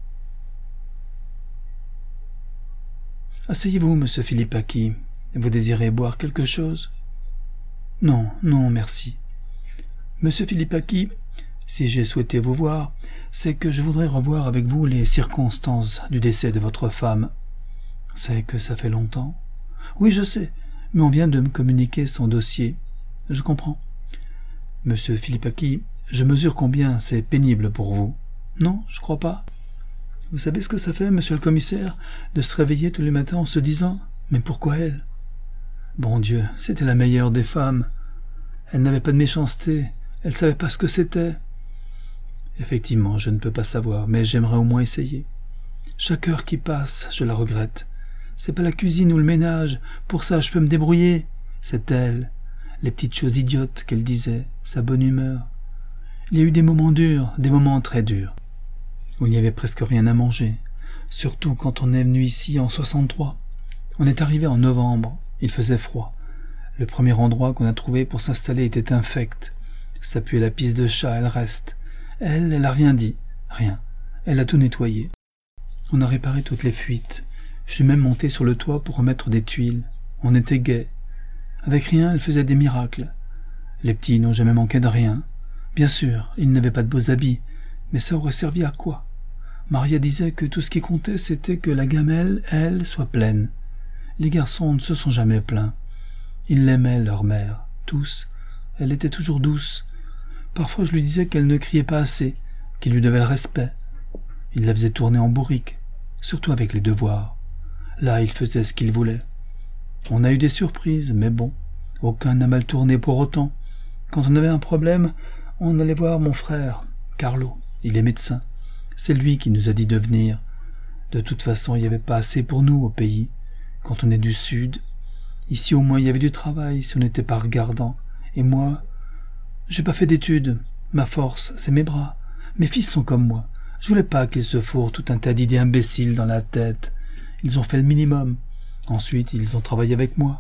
« Asseyez-vous, monsieur Philippaki. Vous désirez boire quelque chose ?»« Non, non, merci. Monsieur Philippaki, si j'ai souhaité vous voir, c'est que je voudrais revoir avec vous les circonstances du décès de votre femme. C'est que ça fait longtemps. Oui, je sais, mais on vient de me communiquer son dossier. Je comprends. Monsieur Philippaki, je mesure combien c'est pénible pour vous. Non, je crois pas. Vous savez ce que ça fait, monsieur le commissaire, de se réveiller tous les matins en se disant « Mais pourquoi elle ?» Bon Dieu, c'était la meilleure des femmes. Elle n'avait pas de méchanceté, elle savait pas ce que c'était. Effectivement, je ne peux pas savoir, mais j'aimerais au moins essayer. Chaque heure qui passe, je la regrette. C'est pas la cuisine ou le ménage, pour ça je peux me débrouiller. C'est elle, les petites choses idiotes qu'elle disait, sa bonne humeur. Il y a eu des moments durs, des moments très durs, où il n'y avait presque rien à manger, surtout quand on est venu ici en soixante-trois. On est arrivé en novembre, il faisait froid. Le premier endroit qu'on a trouvé pour s'installer était infect. Ça puait la pisse de chat, elle reste. Elle, elle a rien dit, rien. Elle a tout nettoyé. On a réparé toutes les fuites. Je suis même monté sur le toit pour remettre des tuiles. On était gais. Avec rien, elle faisait des miracles. Les petits n'ont jamais manqué de rien. Bien sûr, ils n'avaient pas de beaux habits, mais ça aurait servi à quoi? Maria disait que tout ce qui comptait, c'était que la gamelle, elle, soit pleine. Les garçons ne se sont jamais plaints. Ils l'aimaient, leur mère, tous. Elle était toujours douce. Parfois je lui disais qu'elle ne criait pas assez, qu'il lui devait le respect. Il la faisait tourner en bourrique, surtout avec les devoirs. Là, il faisait ce qu'il voulait. On a eu des surprises, mais bon, aucun n'a mal tourné pour autant. Quand on avait un problème, on allait voir mon frère, Carlo, il est médecin. C'est lui qui nous a dit de venir. De toute façon, il n'y avait pas assez pour nous au pays. Quand on est du Sud, ici au moins il y avait du travail si on n'était pas regardant. Et moi, j'ai pas fait d'études. Ma force, c'est mes bras. Mes fils sont comme moi. Je voulais pas qu'ils se fourrent tout un tas d'idées imbéciles dans la tête. Ils ont fait le minimum. Ensuite, ils ont travaillé avec moi.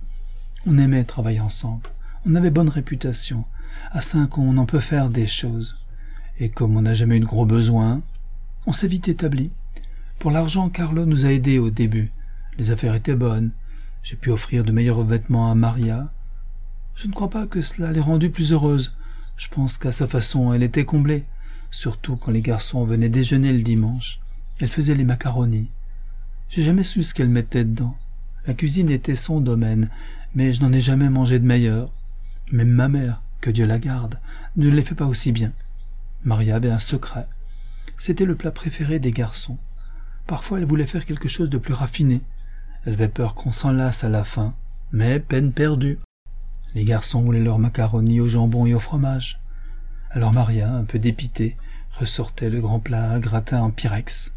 On aimait travailler ensemble. On avait bonne réputation. À cinq, on en peut faire des choses. Et comme on n'a jamais eu de gros besoins, on s'est vite établi. Pour l'argent, Carlo nous a aidés au début. Les affaires étaient bonnes. J'ai pu offrir de meilleurs vêtements à Maria. Je ne crois pas que cela l'ait rendue plus heureuse. Je pense qu'à sa façon, elle était comblée. Surtout quand les garçons venaient déjeuner le dimanche. Elle faisait les macaronis. J'ai jamais su ce qu'elle mettait dedans. La cuisine était son domaine, mais je n'en ai jamais mangé de meilleur. Même ma mère, que Dieu la garde, ne les fait pas aussi bien. Maria avait un secret. C'était le plat préféré des garçons. Parfois, elle voulait faire quelque chose de plus raffiné. Elle avait peur qu'on s'en lasse à la fin, mais peine perdue. Les garçons voulaient leur macaroni au jambon et au fromage. Alors Maria, un peu dépitée, ressortait le grand plat gratin en pyrex.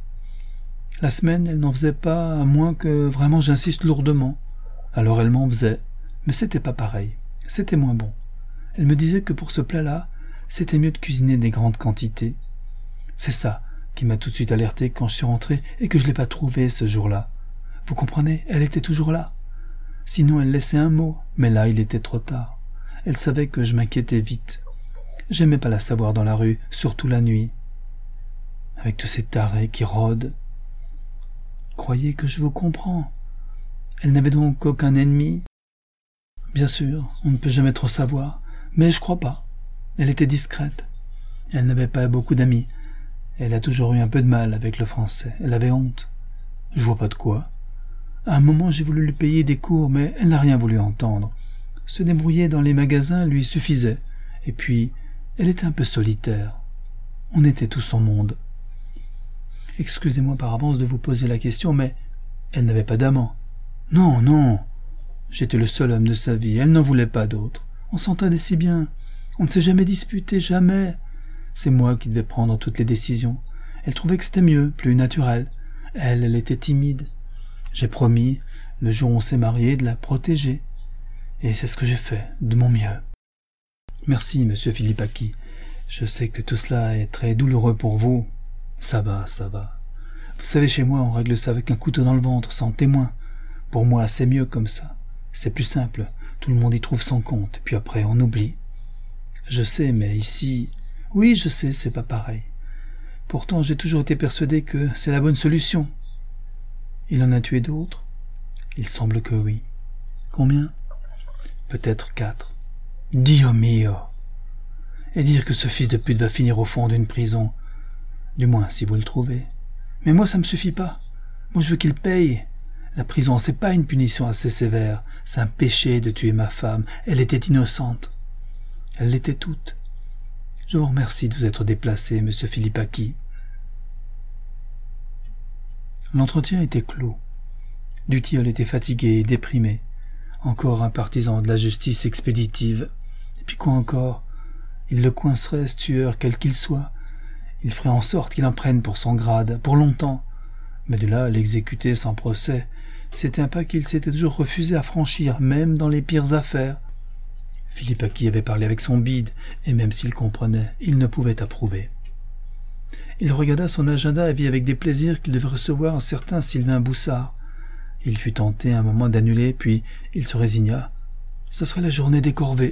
La semaine, elle n'en faisait pas, à moins que vraiment j'insiste lourdement. Alors elle m'en faisait, mais c'était pas pareil, c'était moins bon. Elle me disait que pour ce plat-là, c'était mieux de cuisiner des grandes quantités. C'est ça qui m'a tout de suite alerté quand je suis rentré et que je l'ai pas trouvé ce jour-là. Vous comprenez, elle était toujours là. Sinon elle laissait un mot, mais là il était trop tard. Elle savait que je m'inquiétais vite. J'aimais pas la savoir dans la rue, surtout la nuit. Avec tous ces tarés qui rôdent. Croyez que je vous comprends. Elle n'avait donc aucun ennemi? Bien sûr, on ne peut jamais trop savoir, mais je crois pas. Elle était discrète. Elle n'avait pas beaucoup d'amis. Elle a toujours eu un peu de mal avec le français. Elle avait honte. Je vois pas de quoi. À un moment, j'ai voulu lui payer des cours, mais elle n'a rien voulu entendre. Se débrouiller dans les magasins lui suffisait. Et puis, elle était un peu solitaire. On était tout son monde. Excusez-moi par avance de vous poser la question, mais elle n'avait pas d'amant. Non, non. J'étais le seul homme de sa vie. Elle n'en voulait pas d'autre. On s'entendait si bien. On ne s'est jamais disputé, jamais. C'est moi qui devais prendre toutes les décisions. Elle trouvait que c'était mieux, plus naturel. Elle, elle était timide. J'ai promis, le jour où on s'est mariés, de la protéger. Et c'est ce que j'ai fait, de mon mieux. Merci, monsieur Philippaki. Je sais que tout cela est très douloureux pour vous. Ça va, ça va. Vous savez, chez moi, on règle ça avec un couteau dans le ventre, sans témoin. Pour moi, c'est mieux comme ça. C'est plus simple. Tout le monde y trouve son compte, puis après, on oublie. Je sais, mais ici... Oui, je sais, c'est pas pareil. Pourtant, j'ai toujours été persuadé que c'est la bonne solution. Il en a tué d'autres? Il semble que oui. Combien? Peut-être quatre. Dio mio! Et dire que ce fils de pute va finir au fond d'une prison. Du moins, si vous le trouvez. Mais moi, ça me suffit pas. Moi, je veux qu'il paye. La prison, c'est pas une punition assez sévère. C'est un péché de tuer ma femme. Elle était innocente. Elle l'était toute. Je vous remercie de vous être déplacé, monsieur Philippaki. L'entretien était clos. Dutilleul était fatigué et déprimé. Encore un partisan de la justice expéditive. Et puis quoi encore? Il le coincerait, ce tueur, quel qu'il soit. Il ferait en sorte qu'il en prenne pour son grade, pour longtemps. Mais de là à l'exécuter sans procès, c'était un pas qu'il s'était toujours refusé à franchir, même dans les pires affaires. Philippe Aki avait parlé avec son bide, et même s'il comprenait, il ne pouvait approuver. Il regarda son agenda et vit avec des plaisirs qu'il devait recevoir un certain Sylvain Boussard. Il fut tenté un moment d'annuler, puis il se résigna. Ce serait la journée des corvées.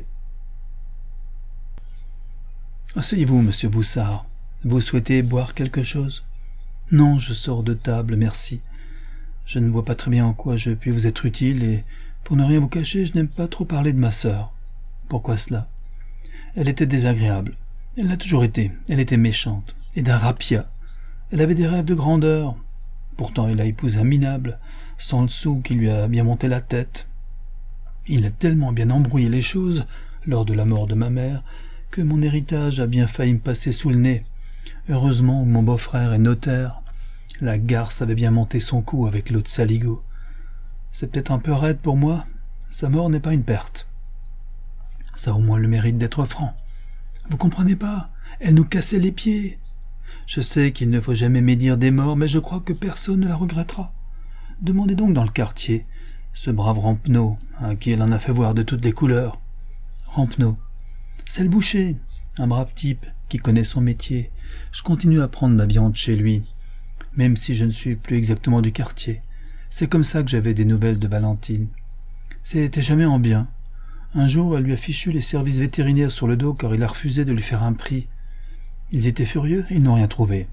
« Asseyez-vous, monsieur Boussard. Vous souhaitez boire quelque chose ?»« Non, je sors de table, merci. Je ne vois pas très bien en quoi je puis vous être utile, et pour ne rien vous cacher, je n'aime pas trop parler de ma sœur. Pourquoi cela? Elle était désagréable. Elle l'a toujours été. Elle était méchante. Et d'un rapia. Elle avait des rêves de grandeur. Pourtant, il a épousé un minable, sans le sou qui lui a bien monté la tête. Il a tellement bien embrouillé les choses, lors de la mort de ma mère, que mon héritage a bien failli me passer sous le nez. Heureusement, mon beau-frère est notaire. La garce avait bien monté son coup avec l'autre saligo. C'est peut-être un peu raide pour moi. Sa mort n'est pas une perte. Ça a au moins le mérite d'être franc. Vous comprenez pas? Elle nous cassait les pieds. Je sais qu'il ne faut jamais médire des morts, mais je crois que personne ne la regrettera. Demandez donc dans le quartier, ce brave Rampenot, à qui elle en a fait voir de toutes les couleurs. Rampenot, c'est le boucher, un brave type qui connaît son métier. Je continue à prendre ma viande chez lui, même si je ne suis plus exactement du quartier. C'est comme ça que j'avais des nouvelles de Valentine. C'était jamais en bien. Un jour, elle lui a fichu les services vétérinaires sur le dos car il a refusé de lui faire un prix. Ils étaient furieux, ils n'ont rien trouvé.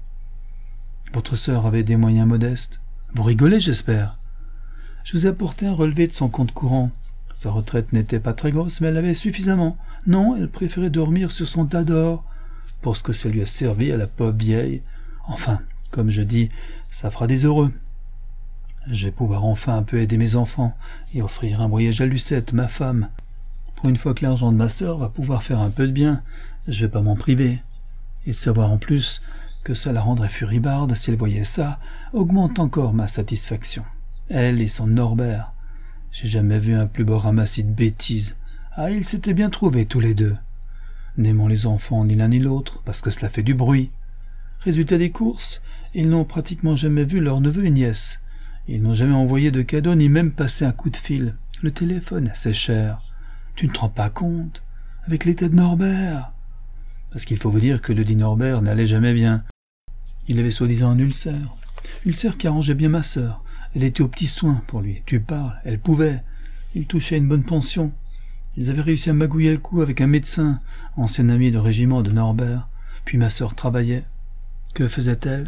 Votre sœur avait des moyens modestes. Vous rigolez, j'espère. Je vous ai apporté un relevé de son compte courant. Sa retraite n'était pas très grosse, mais elle avait suffisamment. Non, elle préférait dormir sur son tas d'or, pour ce que ça lui a servi à la pauvre vieille. Enfin, comme je dis, ça fera des heureux. Je vais pouvoir enfin un peu aider mes enfants et offrir un voyage à Lucette, ma femme. Pour une fois que l'argent de ma sœur va pouvoir faire un peu de bien, je vais pas m'en priver. Et de savoir en plus que ça la rendrait furibarde si elle voyait ça, augmente encore ma satisfaction. Elle et son Norbert. J'ai jamais vu un plus beau ramassis de bêtises. Ah, ils s'étaient bien trouvés tous les deux. N'aimons les enfants ni l'un ni l'autre, parce que cela fait du bruit. Résultat des courses, ils n'ont pratiquement jamais vu leur neveu et nièce. Ils n'ont jamais envoyé de cadeau ni même passé un coup de fil. Le téléphone, c'est cher. Tu ne te rends pas compte? Avec l'état de Norbert. Parce qu'il faut vous dire que le dit Norbert n'allait jamais bien. Il avait soi-disant un ulcère. Ulcère qui arrangeait bien ma sœur. Elle était aux petits soins pour lui. Tu parles, elle pouvait. Il touchait une bonne pension. Ils avaient réussi à magouiller le coup avec un médecin, ancien ami de régiment de Norbert. Puis ma sœur travaillait. Que faisait-elle?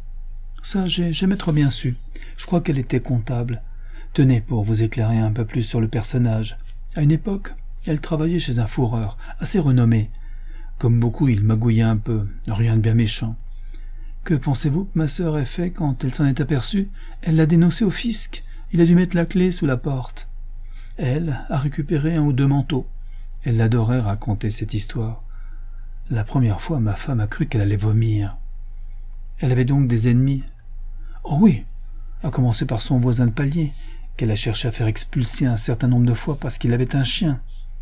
Ça, j'ai jamais trop bien su. Je crois qu'elle était comptable. Tenez, pour vous éclairer un peu plus sur le personnage. À une époque, elle travaillait chez un fourreur, assez renommé. Comme beaucoup, il magouillait un peu, rien de bien méchant. Que pensez-vous que ma sœur ait fait quand elle s'en est aperçue? Elle l'a dénoncé au fisc. Il a dû mettre la clé sous la porte. Elle a récupéré un ou deux manteaux. Elle adorait raconter cette histoire. La première fois, ma femme a cru qu'elle allait vomir. Elle avait donc des ennemis. Oh oui, à commencer par son voisin de palier, qu'elle a cherché à faire expulser un certain nombre de fois parce qu'il avait un chien.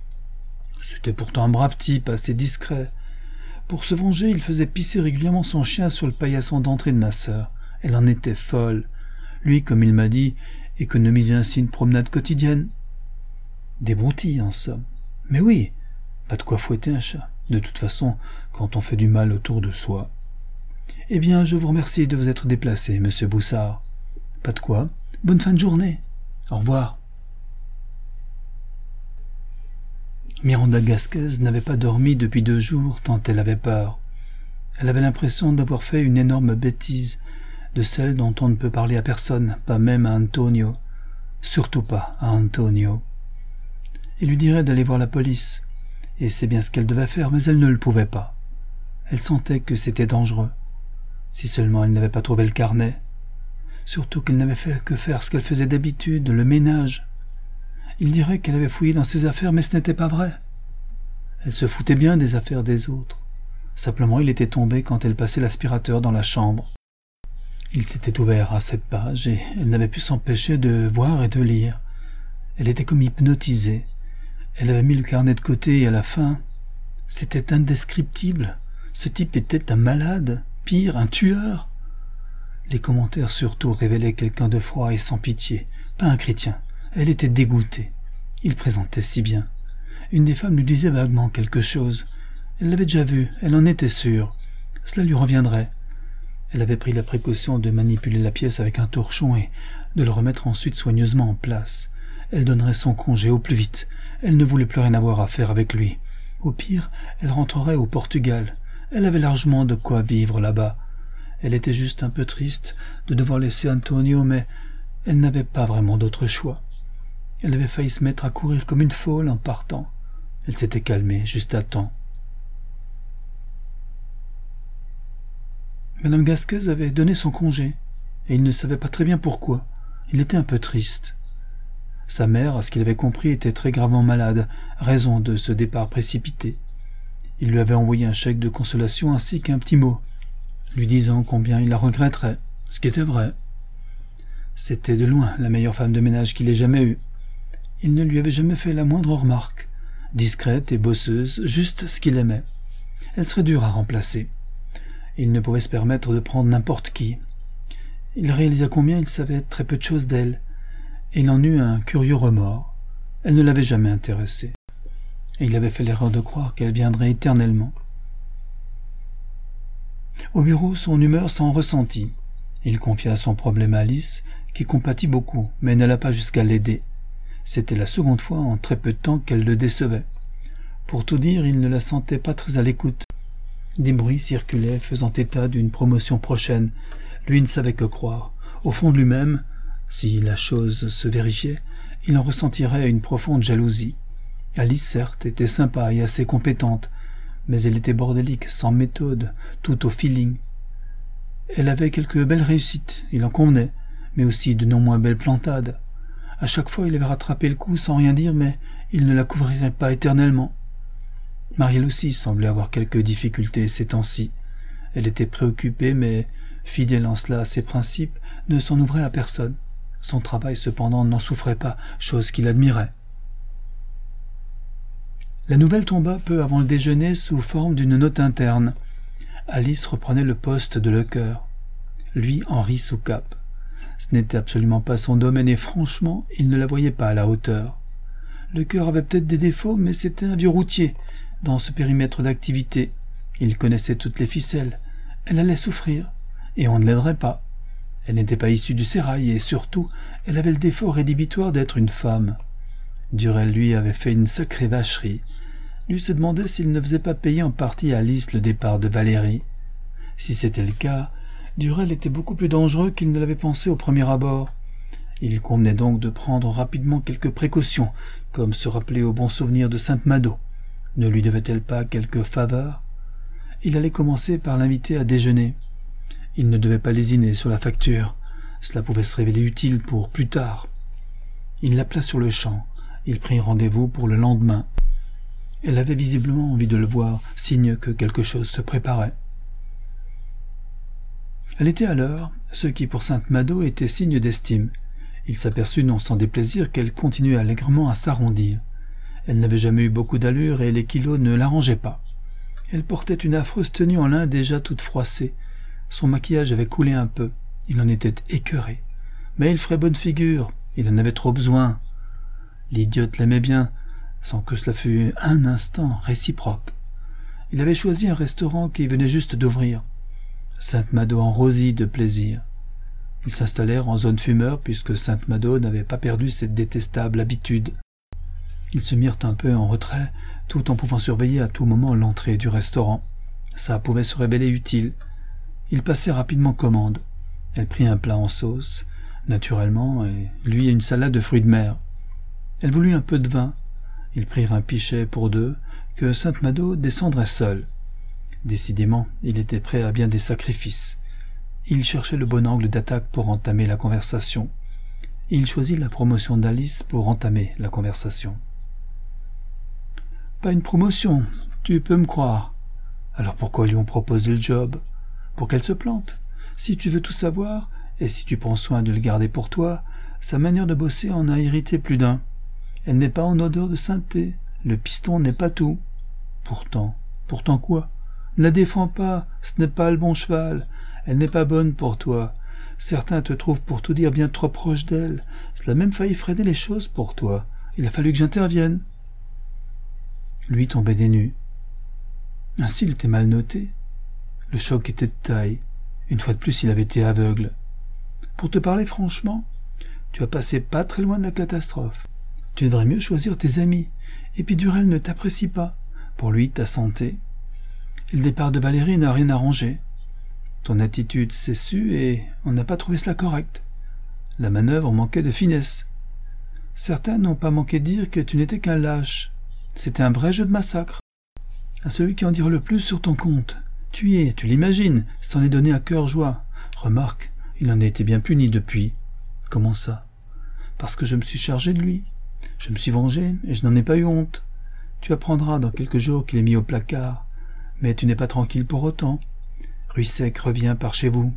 C'était pourtant un brave type, assez discret. Pour se venger, il faisait pisser régulièrement son chien sur le paillasson d'entrée de ma sœur. Elle en était folle. Lui, comme il m'a dit, économisait ainsi une promenade quotidienne. Des broutilles, en somme. Mais oui, pas de quoi fouetter un chat. De toute façon, quand on fait du mal autour de soi. Eh bien, je vous remercie de vous être déplacé, monsieur Boussard. Pas de quoi. Bonne fin de journée. Au revoir. Miranda Gasquez n'avait pas dormi depuis deux jours tant elle avait peur. Elle avait l'impression d'avoir fait une énorme bêtise, de celle dont on ne peut parler à personne, pas même à Antonio. Surtout pas à Antonio. Il lui dirait d'aller voir la police, et c'est bien ce qu'elle devait faire, mais elle ne le pouvait pas. Elle sentait que c'était dangereux. Si seulement elle n'avait pas trouvé le carnet. Surtout qu'elle n'avait fait que faire ce qu'elle faisait d'habitude, le ménage. Il dirait qu'elle avait fouillé dans ses affaires, mais ce n'était pas vrai. Elle se foutait bien des affaires des autres. Simplement, il était tombé quand elle passait l'aspirateur dans la chambre. Il s'était ouvert à cette page et elle n'avait pu s'empêcher de voir et de lire. Elle était comme hypnotisée. Elle avait mis le carnet de côté et à la fin, c'était indescriptible. Ce type était un malade, pire, un tueur. Les commentaires surtout révélaient quelqu'un de froid et sans pitié, pas un chrétien. Elle était dégoûtée. Il présentait si bien. Une des femmes lui disait vaguement quelque chose. Elle l'avait déjà vu, elle en était sûre. Cela lui reviendrait. Elle avait pris la précaution de manipuler la pièce avec un torchon et de le remettre ensuite soigneusement en place. Elle donnerait son congé au plus vite. Elle ne voulait plus rien avoir à faire avec lui. Au pire, elle rentrerait au Portugal. Elle avait largement de quoi vivre là-bas. Elle était juste un peu triste de devoir laisser Antonio, mais elle n'avait pas vraiment d'autre choix. Elle avait failli se mettre à courir comme une folle en partant. Elle s'était calmée juste à temps. Madame Gasquez avait donné son congé, et il ne savait pas très bien pourquoi. Il était un peu triste. Sa mère, à ce qu'il avait compris, était très gravement malade, raison de ce départ précipité. Il lui avait envoyé un chèque de consolation ainsi qu'un petit mot, lui disant combien il la regretterait, ce qui était vrai. C'était de loin la meilleure femme de ménage qu'il ait jamais eue. Il ne lui avait jamais fait la moindre remarque. Discrète et bosseuse, juste ce qu'il aimait. Elle serait dure à remplacer. Il ne pouvait se permettre de prendre n'importe qui. Il réalisa combien il savait très peu de choses d'elle, et il en eut un curieux remords. Elle ne l'avait jamais intéressé, et il avait fait l'erreur de croire qu'elle viendrait éternellement. Au bureau, son humeur s'en ressentit. Il confia son problème à Alice, qui compatit beaucoup, mais n'alla pas jusqu'à l'aider. C'était la seconde fois en très peu de temps qu'elle le décevait. Pour tout dire, il ne la sentait pas très à l'écoute. Des bruits circulaient, faisant état d'une promotion prochaine. Lui ne savait que croire. Au fond de lui-même, si la chose se vérifiait, il en ressentirait une profonde jalousie. Alice, certes, était sympa et assez compétente, mais elle était bordélique, sans méthode, tout au feeling. Elle avait quelques belles réussites, il en convenait, mais aussi de non moins belles plantades. À chaque fois, il avait rattrapé le coup sans rien dire, mais il ne la couvrirait pas éternellement. Marielle aussi semblait avoir quelques difficultés ces temps-ci. Elle était préoccupée, mais, fidèle en cela à ses principes, ne s'en ouvrait à personne. Son travail, cependant, n'en souffrait pas, chose qu'il admirait. La nouvelle tomba peu avant le déjeuner sous forme d'une note interne. Alice reprenait le poste de Lecœur. Lui, Henri Soucap. Ce n'était absolument pas son domaine et franchement, il ne la voyait pas à la hauteur. Lecœur avait peut-être des défauts, mais c'était un vieux routier. Dans ce périmètre d'activité, il connaissait toutes les ficelles. Elle allait souffrir, et on ne l'aiderait pas. Elle n'était pas issue du sérail, et surtout, elle avait le défaut rédhibitoire d'être une femme. Durel, lui, avait fait une sacrée vacherie. Lui se demandait s'il ne faisait pas payer en partie à Alice le départ de Valérie. Si c'était le cas, Durel était beaucoup plus dangereux qu'il ne l'avait pensé au premier abord. Il convenait donc de prendre rapidement quelques précautions, comme se rappeler au bon souvenir de Sainte-Mado. Ne lui devait-elle pas quelques faveurs? Il allait commencer par l'inviter à déjeuner. Il ne devait pas lésiner sur la facture. Cela pouvait se révéler utile pour plus tard. Il l'appela sur le champ. Il prit rendez-vous pour le lendemain. Elle avait visiblement envie de le voir, signe que quelque chose se préparait. Elle était à l'heure, ce qui pour Sainte-Mado était signe d'estime. Il s'aperçut non sans déplaisir qu'elle continuait allègrement à s'arrondir. Elle n'avait jamais eu beaucoup d'allure et les kilos ne l'arrangeaient pas. Elle portait une affreuse tenue en lin déjà toute froissée. Son maquillage avait coulé un peu. Il en était écœuré. Mais il ferait bonne figure. Il en avait trop besoin. L'idiote l'aimait bien, sans que cela fût un instant réciproque. Il avait choisi un restaurant qui venait juste d'ouvrir. Sainte-Mado en rosit de plaisir. Ils s'installèrent en zone fumeur puisque Sainte-Mado n'avait pas perdu cette détestable habitude. Ils se mirent un peu en retrait, tout en pouvant surveiller à tout moment l'entrée du restaurant. Ça pouvait se révéler utile. Il passait rapidement commande. Elle prit un plat en sauce, naturellement, et lui une salade de fruits de mer. Elle voulut un peu de vin. Ils prirent un pichet pour deux, que Sainte-Mado descendrait seule. Décidément, il était prêt à bien des sacrifices. Il cherchait le bon angle d'attaque pour entamer la conversation. Il choisit la promotion d'Alice pour entamer la conversation. « Pas une promotion, tu peux me croire. Alors pourquoi lui ont proposé le job? Pour qu'elle se plante. Si tu veux tout savoir, et si tu prends soin de le garder pour toi, sa manière de bosser en a irrité plus d'un. Elle n'est pas en odeur de sainteté. Le piston n'est pas tout. Pourtant, pourtant quoi? Ne la défends pas, ce n'est pas le bon cheval. Elle n'est pas bonne pour toi. Certains te trouvent pour tout dire bien trop proche d'elle. Cela a même failli freiner les choses pour toi. Il a fallu que j'intervienne. Lui tombait des nues. Ainsi il était mal noté. Le choc était de taille. Une fois de plus, il avait été aveugle. Pour te parler franchement, tu as passé pas très loin de la catastrophe. Tu devrais mieux choisir tes amis. Et puis Durel ne t'apprécie pas. Pour lui, ta santé. Et le départ de Valérie n'a rien arrangé. Ton attitude s'est sue et on n'a pas trouvé cela correct. La manœuvre manquait de finesse. Certains n'ont pas manqué de dire que tu n'étais qu'un lâche. C'était un vrai jeu de massacre. À celui qui en dira le plus sur ton compte. Tu y es, tu l'imagines, s'en est donné à cœur joie. Remarque, il en a été bien puni depuis. Comment ça? Parce que je me suis chargé de lui. Je me suis vengé et je n'en ai pas eu honte. Tu apprendras dans quelques jours qu'il est mis au placard. Mais tu n'es pas tranquille pour autant. Ruissec revient par chez vous.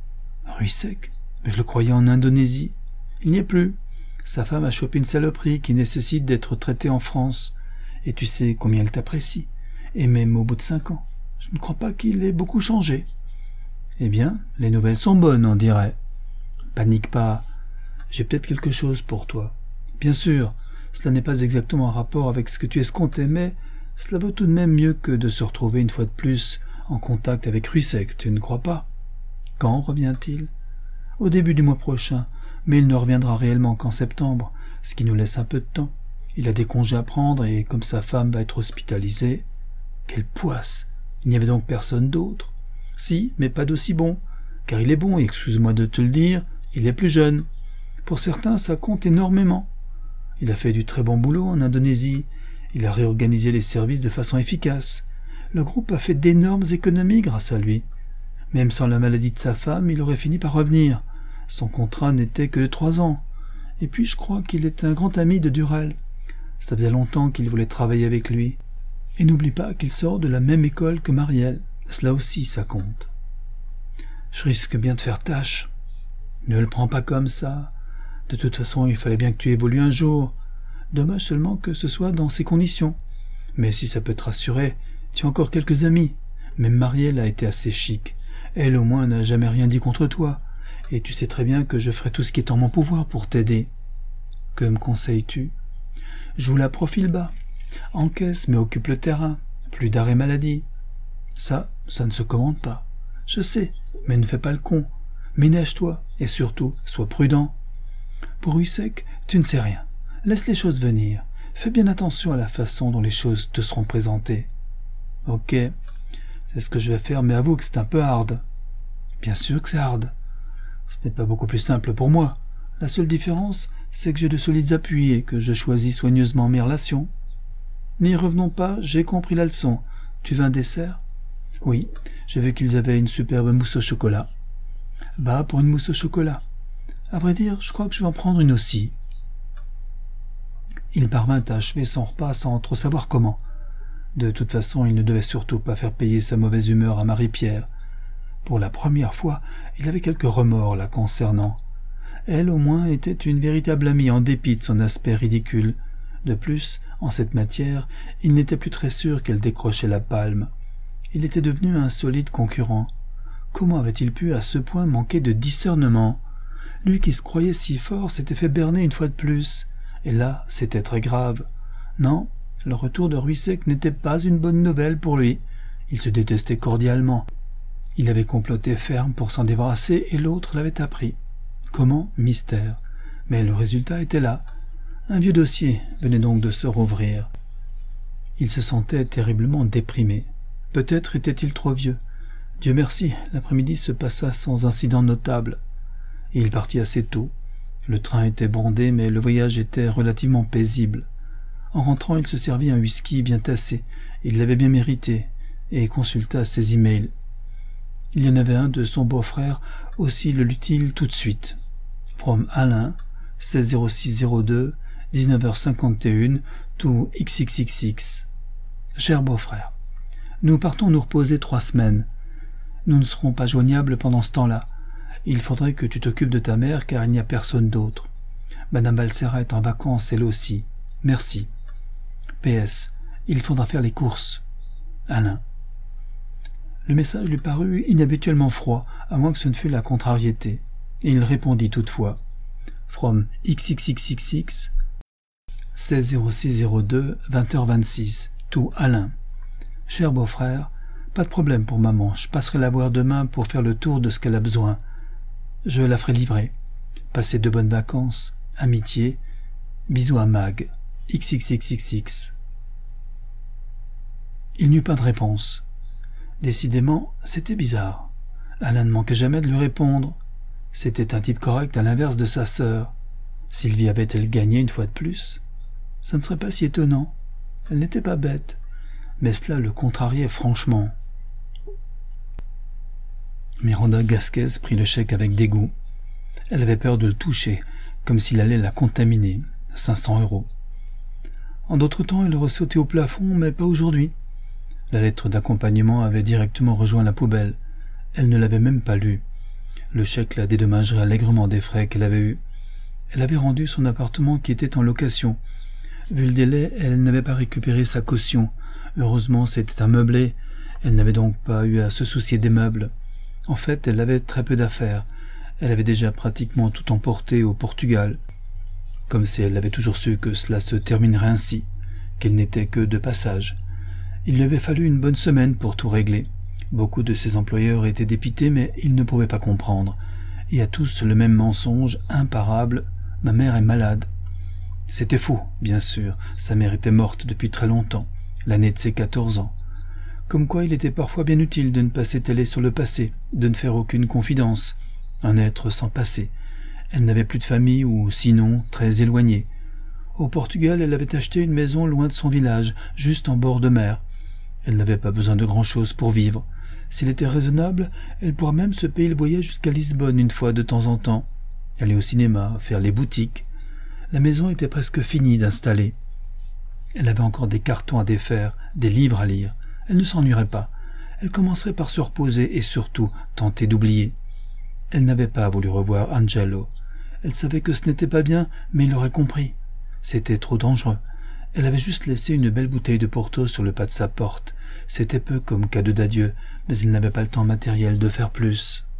Ruissec? Mais je le croyais en Indonésie. Il n'y est plus. Sa femme a chopé une saloperie qui nécessite d'être traitée en France. Et tu sais combien elle t'apprécie. Et même au bout de cinq ans. Je ne crois pas qu'il ait beaucoup changé. Eh bien, les nouvelles sont bonnes, on dirait. Panique pas. J'ai peut-être quelque chose pour toi. Bien sûr, cela n'est pas exactement en rapport avec ce que tu escomptais, mais cela vaut tout de même mieux que de se retrouver une fois de plus en contact avec Ruissec, tu ne crois pas? Quand revient-il? Au début du mois prochain, mais il ne reviendra réellement qu'en septembre, ce qui nous laisse un peu de temps. Il a des congés à prendre et comme sa femme va être hospitalisée... Quelle poisse! Il n'y avait donc personne d'autre? Si, mais pas d'aussi bon, car il est bon, et excuse-moi de te le dire, il est plus jeune. Pour certains, ça compte énormément. Il a fait du très bon boulot en Indonésie. Il a réorganisé les services de façon efficace. Le groupe a fait d'énormes économies grâce à lui. Même sans la maladie de sa femme, il aurait fini par revenir. Son contrat n'était que de trois ans. Et puis je crois qu'il est un grand ami de Durel. Ça faisait longtemps qu'il voulait travailler avec lui. Et n'oublie pas qu'il sort de la même école que Marielle. Cela aussi, ça compte. Je risque bien de faire tâche. Ne le prends pas comme ça. De toute façon, il fallait bien que tu évolues un jour. Dommage seulement que ce soit dans ces conditions. Mais si ça peut te rassurer, tu as encore quelques amis. Même Marielle a été assez chic. Elle, au moins, n'a jamais rien dit contre toi. Et tu sais très bien que je ferai tout ce qui est en mon pouvoir pour t'aider. Que me conseilles-tu? Joue la profil bas. Encaisse, mais occupe le terrain. Plus d'arrêt maladie. Ça, ça ne se commande pas. Je sais, mais ne fais pas le con. Ménage-toi, et surtout, sois prudent. Pour Ruissec, tu ne sais rien. Laisse les choses venir. Fais bien attention à la façon dont les choses te seront présentées. Ok, c'est ce que je vais faire, mais avoue que c'est un peu hard. Bien sûr que c'est hard. Ce n'est pas beaucoup plus simple pour moi. La seule différence, c'est que j'ai de solides appuis et que je choisis soigneusement mes relations. N'y revenons pas, j'ai compris la leçon. Tu veux un dessert? Oui, j'ai vu qu'ils avaient une superbe mousse au chocolat. Bah, pour une mousse au chocolat. À vrai dire, je crois que je vais en prendre une aussi. Il parvint à achever son repas sans trop savoir comment. De toute façon, il ne devait surtout pas faire payer sa mauvaise humeur à Marie-Pierre. Pour la première fois, il avait quelques remords la concernant. Elle, au moins, était une véritable amie en dépit de son aspect ridicule. De plus, en cette matière, il n'était plus très sûr qu'elle décrochait la palme. Il était devenu un solide concurrent. Comment avait-il pu à ce point manquer de discernement? Lui qui se croyait si fort s'était fait berner une fois de plus. Et là, c'était très grave. Non, le retour de Ruissec n'était pas une bonne nouvelle pour lui. Ils se détestaient cordialement. Il avait comploté ferme pour s'en débarrasser et l'autre l'avait appris. Comment? Mystère. Mais le résultat était là. Un vieux dossier venait donc de se rouvrir. Il se sentait terriblement déprimé. Peut-être était-il trop vieux. Dieu merci, l'après-midi se passa sans incident notable. Et il partit assez tôt. Le train était bondé, mais le voyage était relativement paisible. En rentrant, il se servit un whisky bien tassé. Il l'avait bien mérité, et consulta ses emails. Il y en avait un de son beau-frère, aussi le lut-il tout de suite. From Alain, seize zéro six zéro deux, dix-neuf heures cinquante et une, to X X X X. Cher beau-frère, nous partons nous reposer trois semaines. Nous ne serons pas joignables pendant ce temps-là. Il faudrait que tu t'occupes de ta mère car il n'y a personne d'autre. Madame Balsera est en vacances elle aussi. Merci. P S. Il faudra faire les courses. Alain. Le message lui parut inhabituellement froid, à moins que ce ne fût la contrariété. Et il répondit toutefois. From X X X X X seize zéro six zéro deux vingt heures vingt-six. Tout Alain. Cher beau-frère, pas de problème pour maman, je passerai la voir demain pour faire le tour de ce qu'elle a besoin. Je la ferai livrer. Passez de bonnes vacances. Amitié. Bisous à Mag. X X X X X. Il n'eut pas de réponse. Décidément, c'était bizarre. Alain ne manquait jamais de lui répondre. C'était un type correct à l'inverse de sa sœur. Sylvie avait-elle gagné une fois de plus? Ça ne serait pas si étonnant. Elle n'était pas bête. Mais cela le contrariait franchement. Miranda Gasquez prit le chèque avec dégoût. Elle avait peur de le toucher, comme s'il allait la contaminer. Cinq cents euros. En d'autres temps, elle aurait sauté au plafond, mais pas aujourd'hui. La lettre d'accompagnement avait directement rejoint la poubelle. Elle ne l'avait même pas lue. Le chèque la dédommagerait allègrement des frais qu'elle avait eus. Elle avait rendu son appartement qui était en location. Vu le délai, elle n'avait pas récupéré sa caution. Heureusement, c'était un meublé. Elle n'avait donc pas eu à se soucier des meubles. En fait, elle avait très peu d'affaires. Elle avait déjà pratiquement tout emporté au Portugal. Comme si elle avait toujours su que cela se terminerait ainsi, qu'elle n'était que de passage. Il lui avait fallu une bonne semaine pour tout régler. Beaucoup de ses employeurs étaient dépités, mais ils ne pouvaient pas comprendre. Et à tous le même mensonge imparable, « Ma mère est malade ». C'était faux, bien sûr, sa mère était morte depuis très longtemps, l'année de ses quatorze ans. Comme quoi il était parfois bien utile de ne pas s'étaler sur le passé, de ne faire aucune confidence. Un être sans passé. Elle n'avait plus de famille ou, sinon, très éloignée. Au Portugal, elle avait acheté une maison loin de son village, juste en bord de mer. Elle n'avait pas besoin de grand-chose pour vivre. S'il était raisonnable, elle pourra même se payer le voyage jusqu'à Lisbonne une fois de temps en temps. Aller au cinéma, faire les boutiques. La maison était presque finie d'installer. Elle avait encore des cartons à défaire, des livres à lire. Elle ne s'ennuierait pas. Elle commencerait par se reposer et surtout tenter d'oublier. Elle n'avait pas voulu revoir Angelo. Elle savait que ce n'était pas bien, mais il aurait compris. C'était trop dangereux. Elle avait juste laissé une belle bouteille de Porto sur le pas de sa porte. C'était peu comme cadeau d'adieu, mais il n'avait pas le temps matériel de faire plus.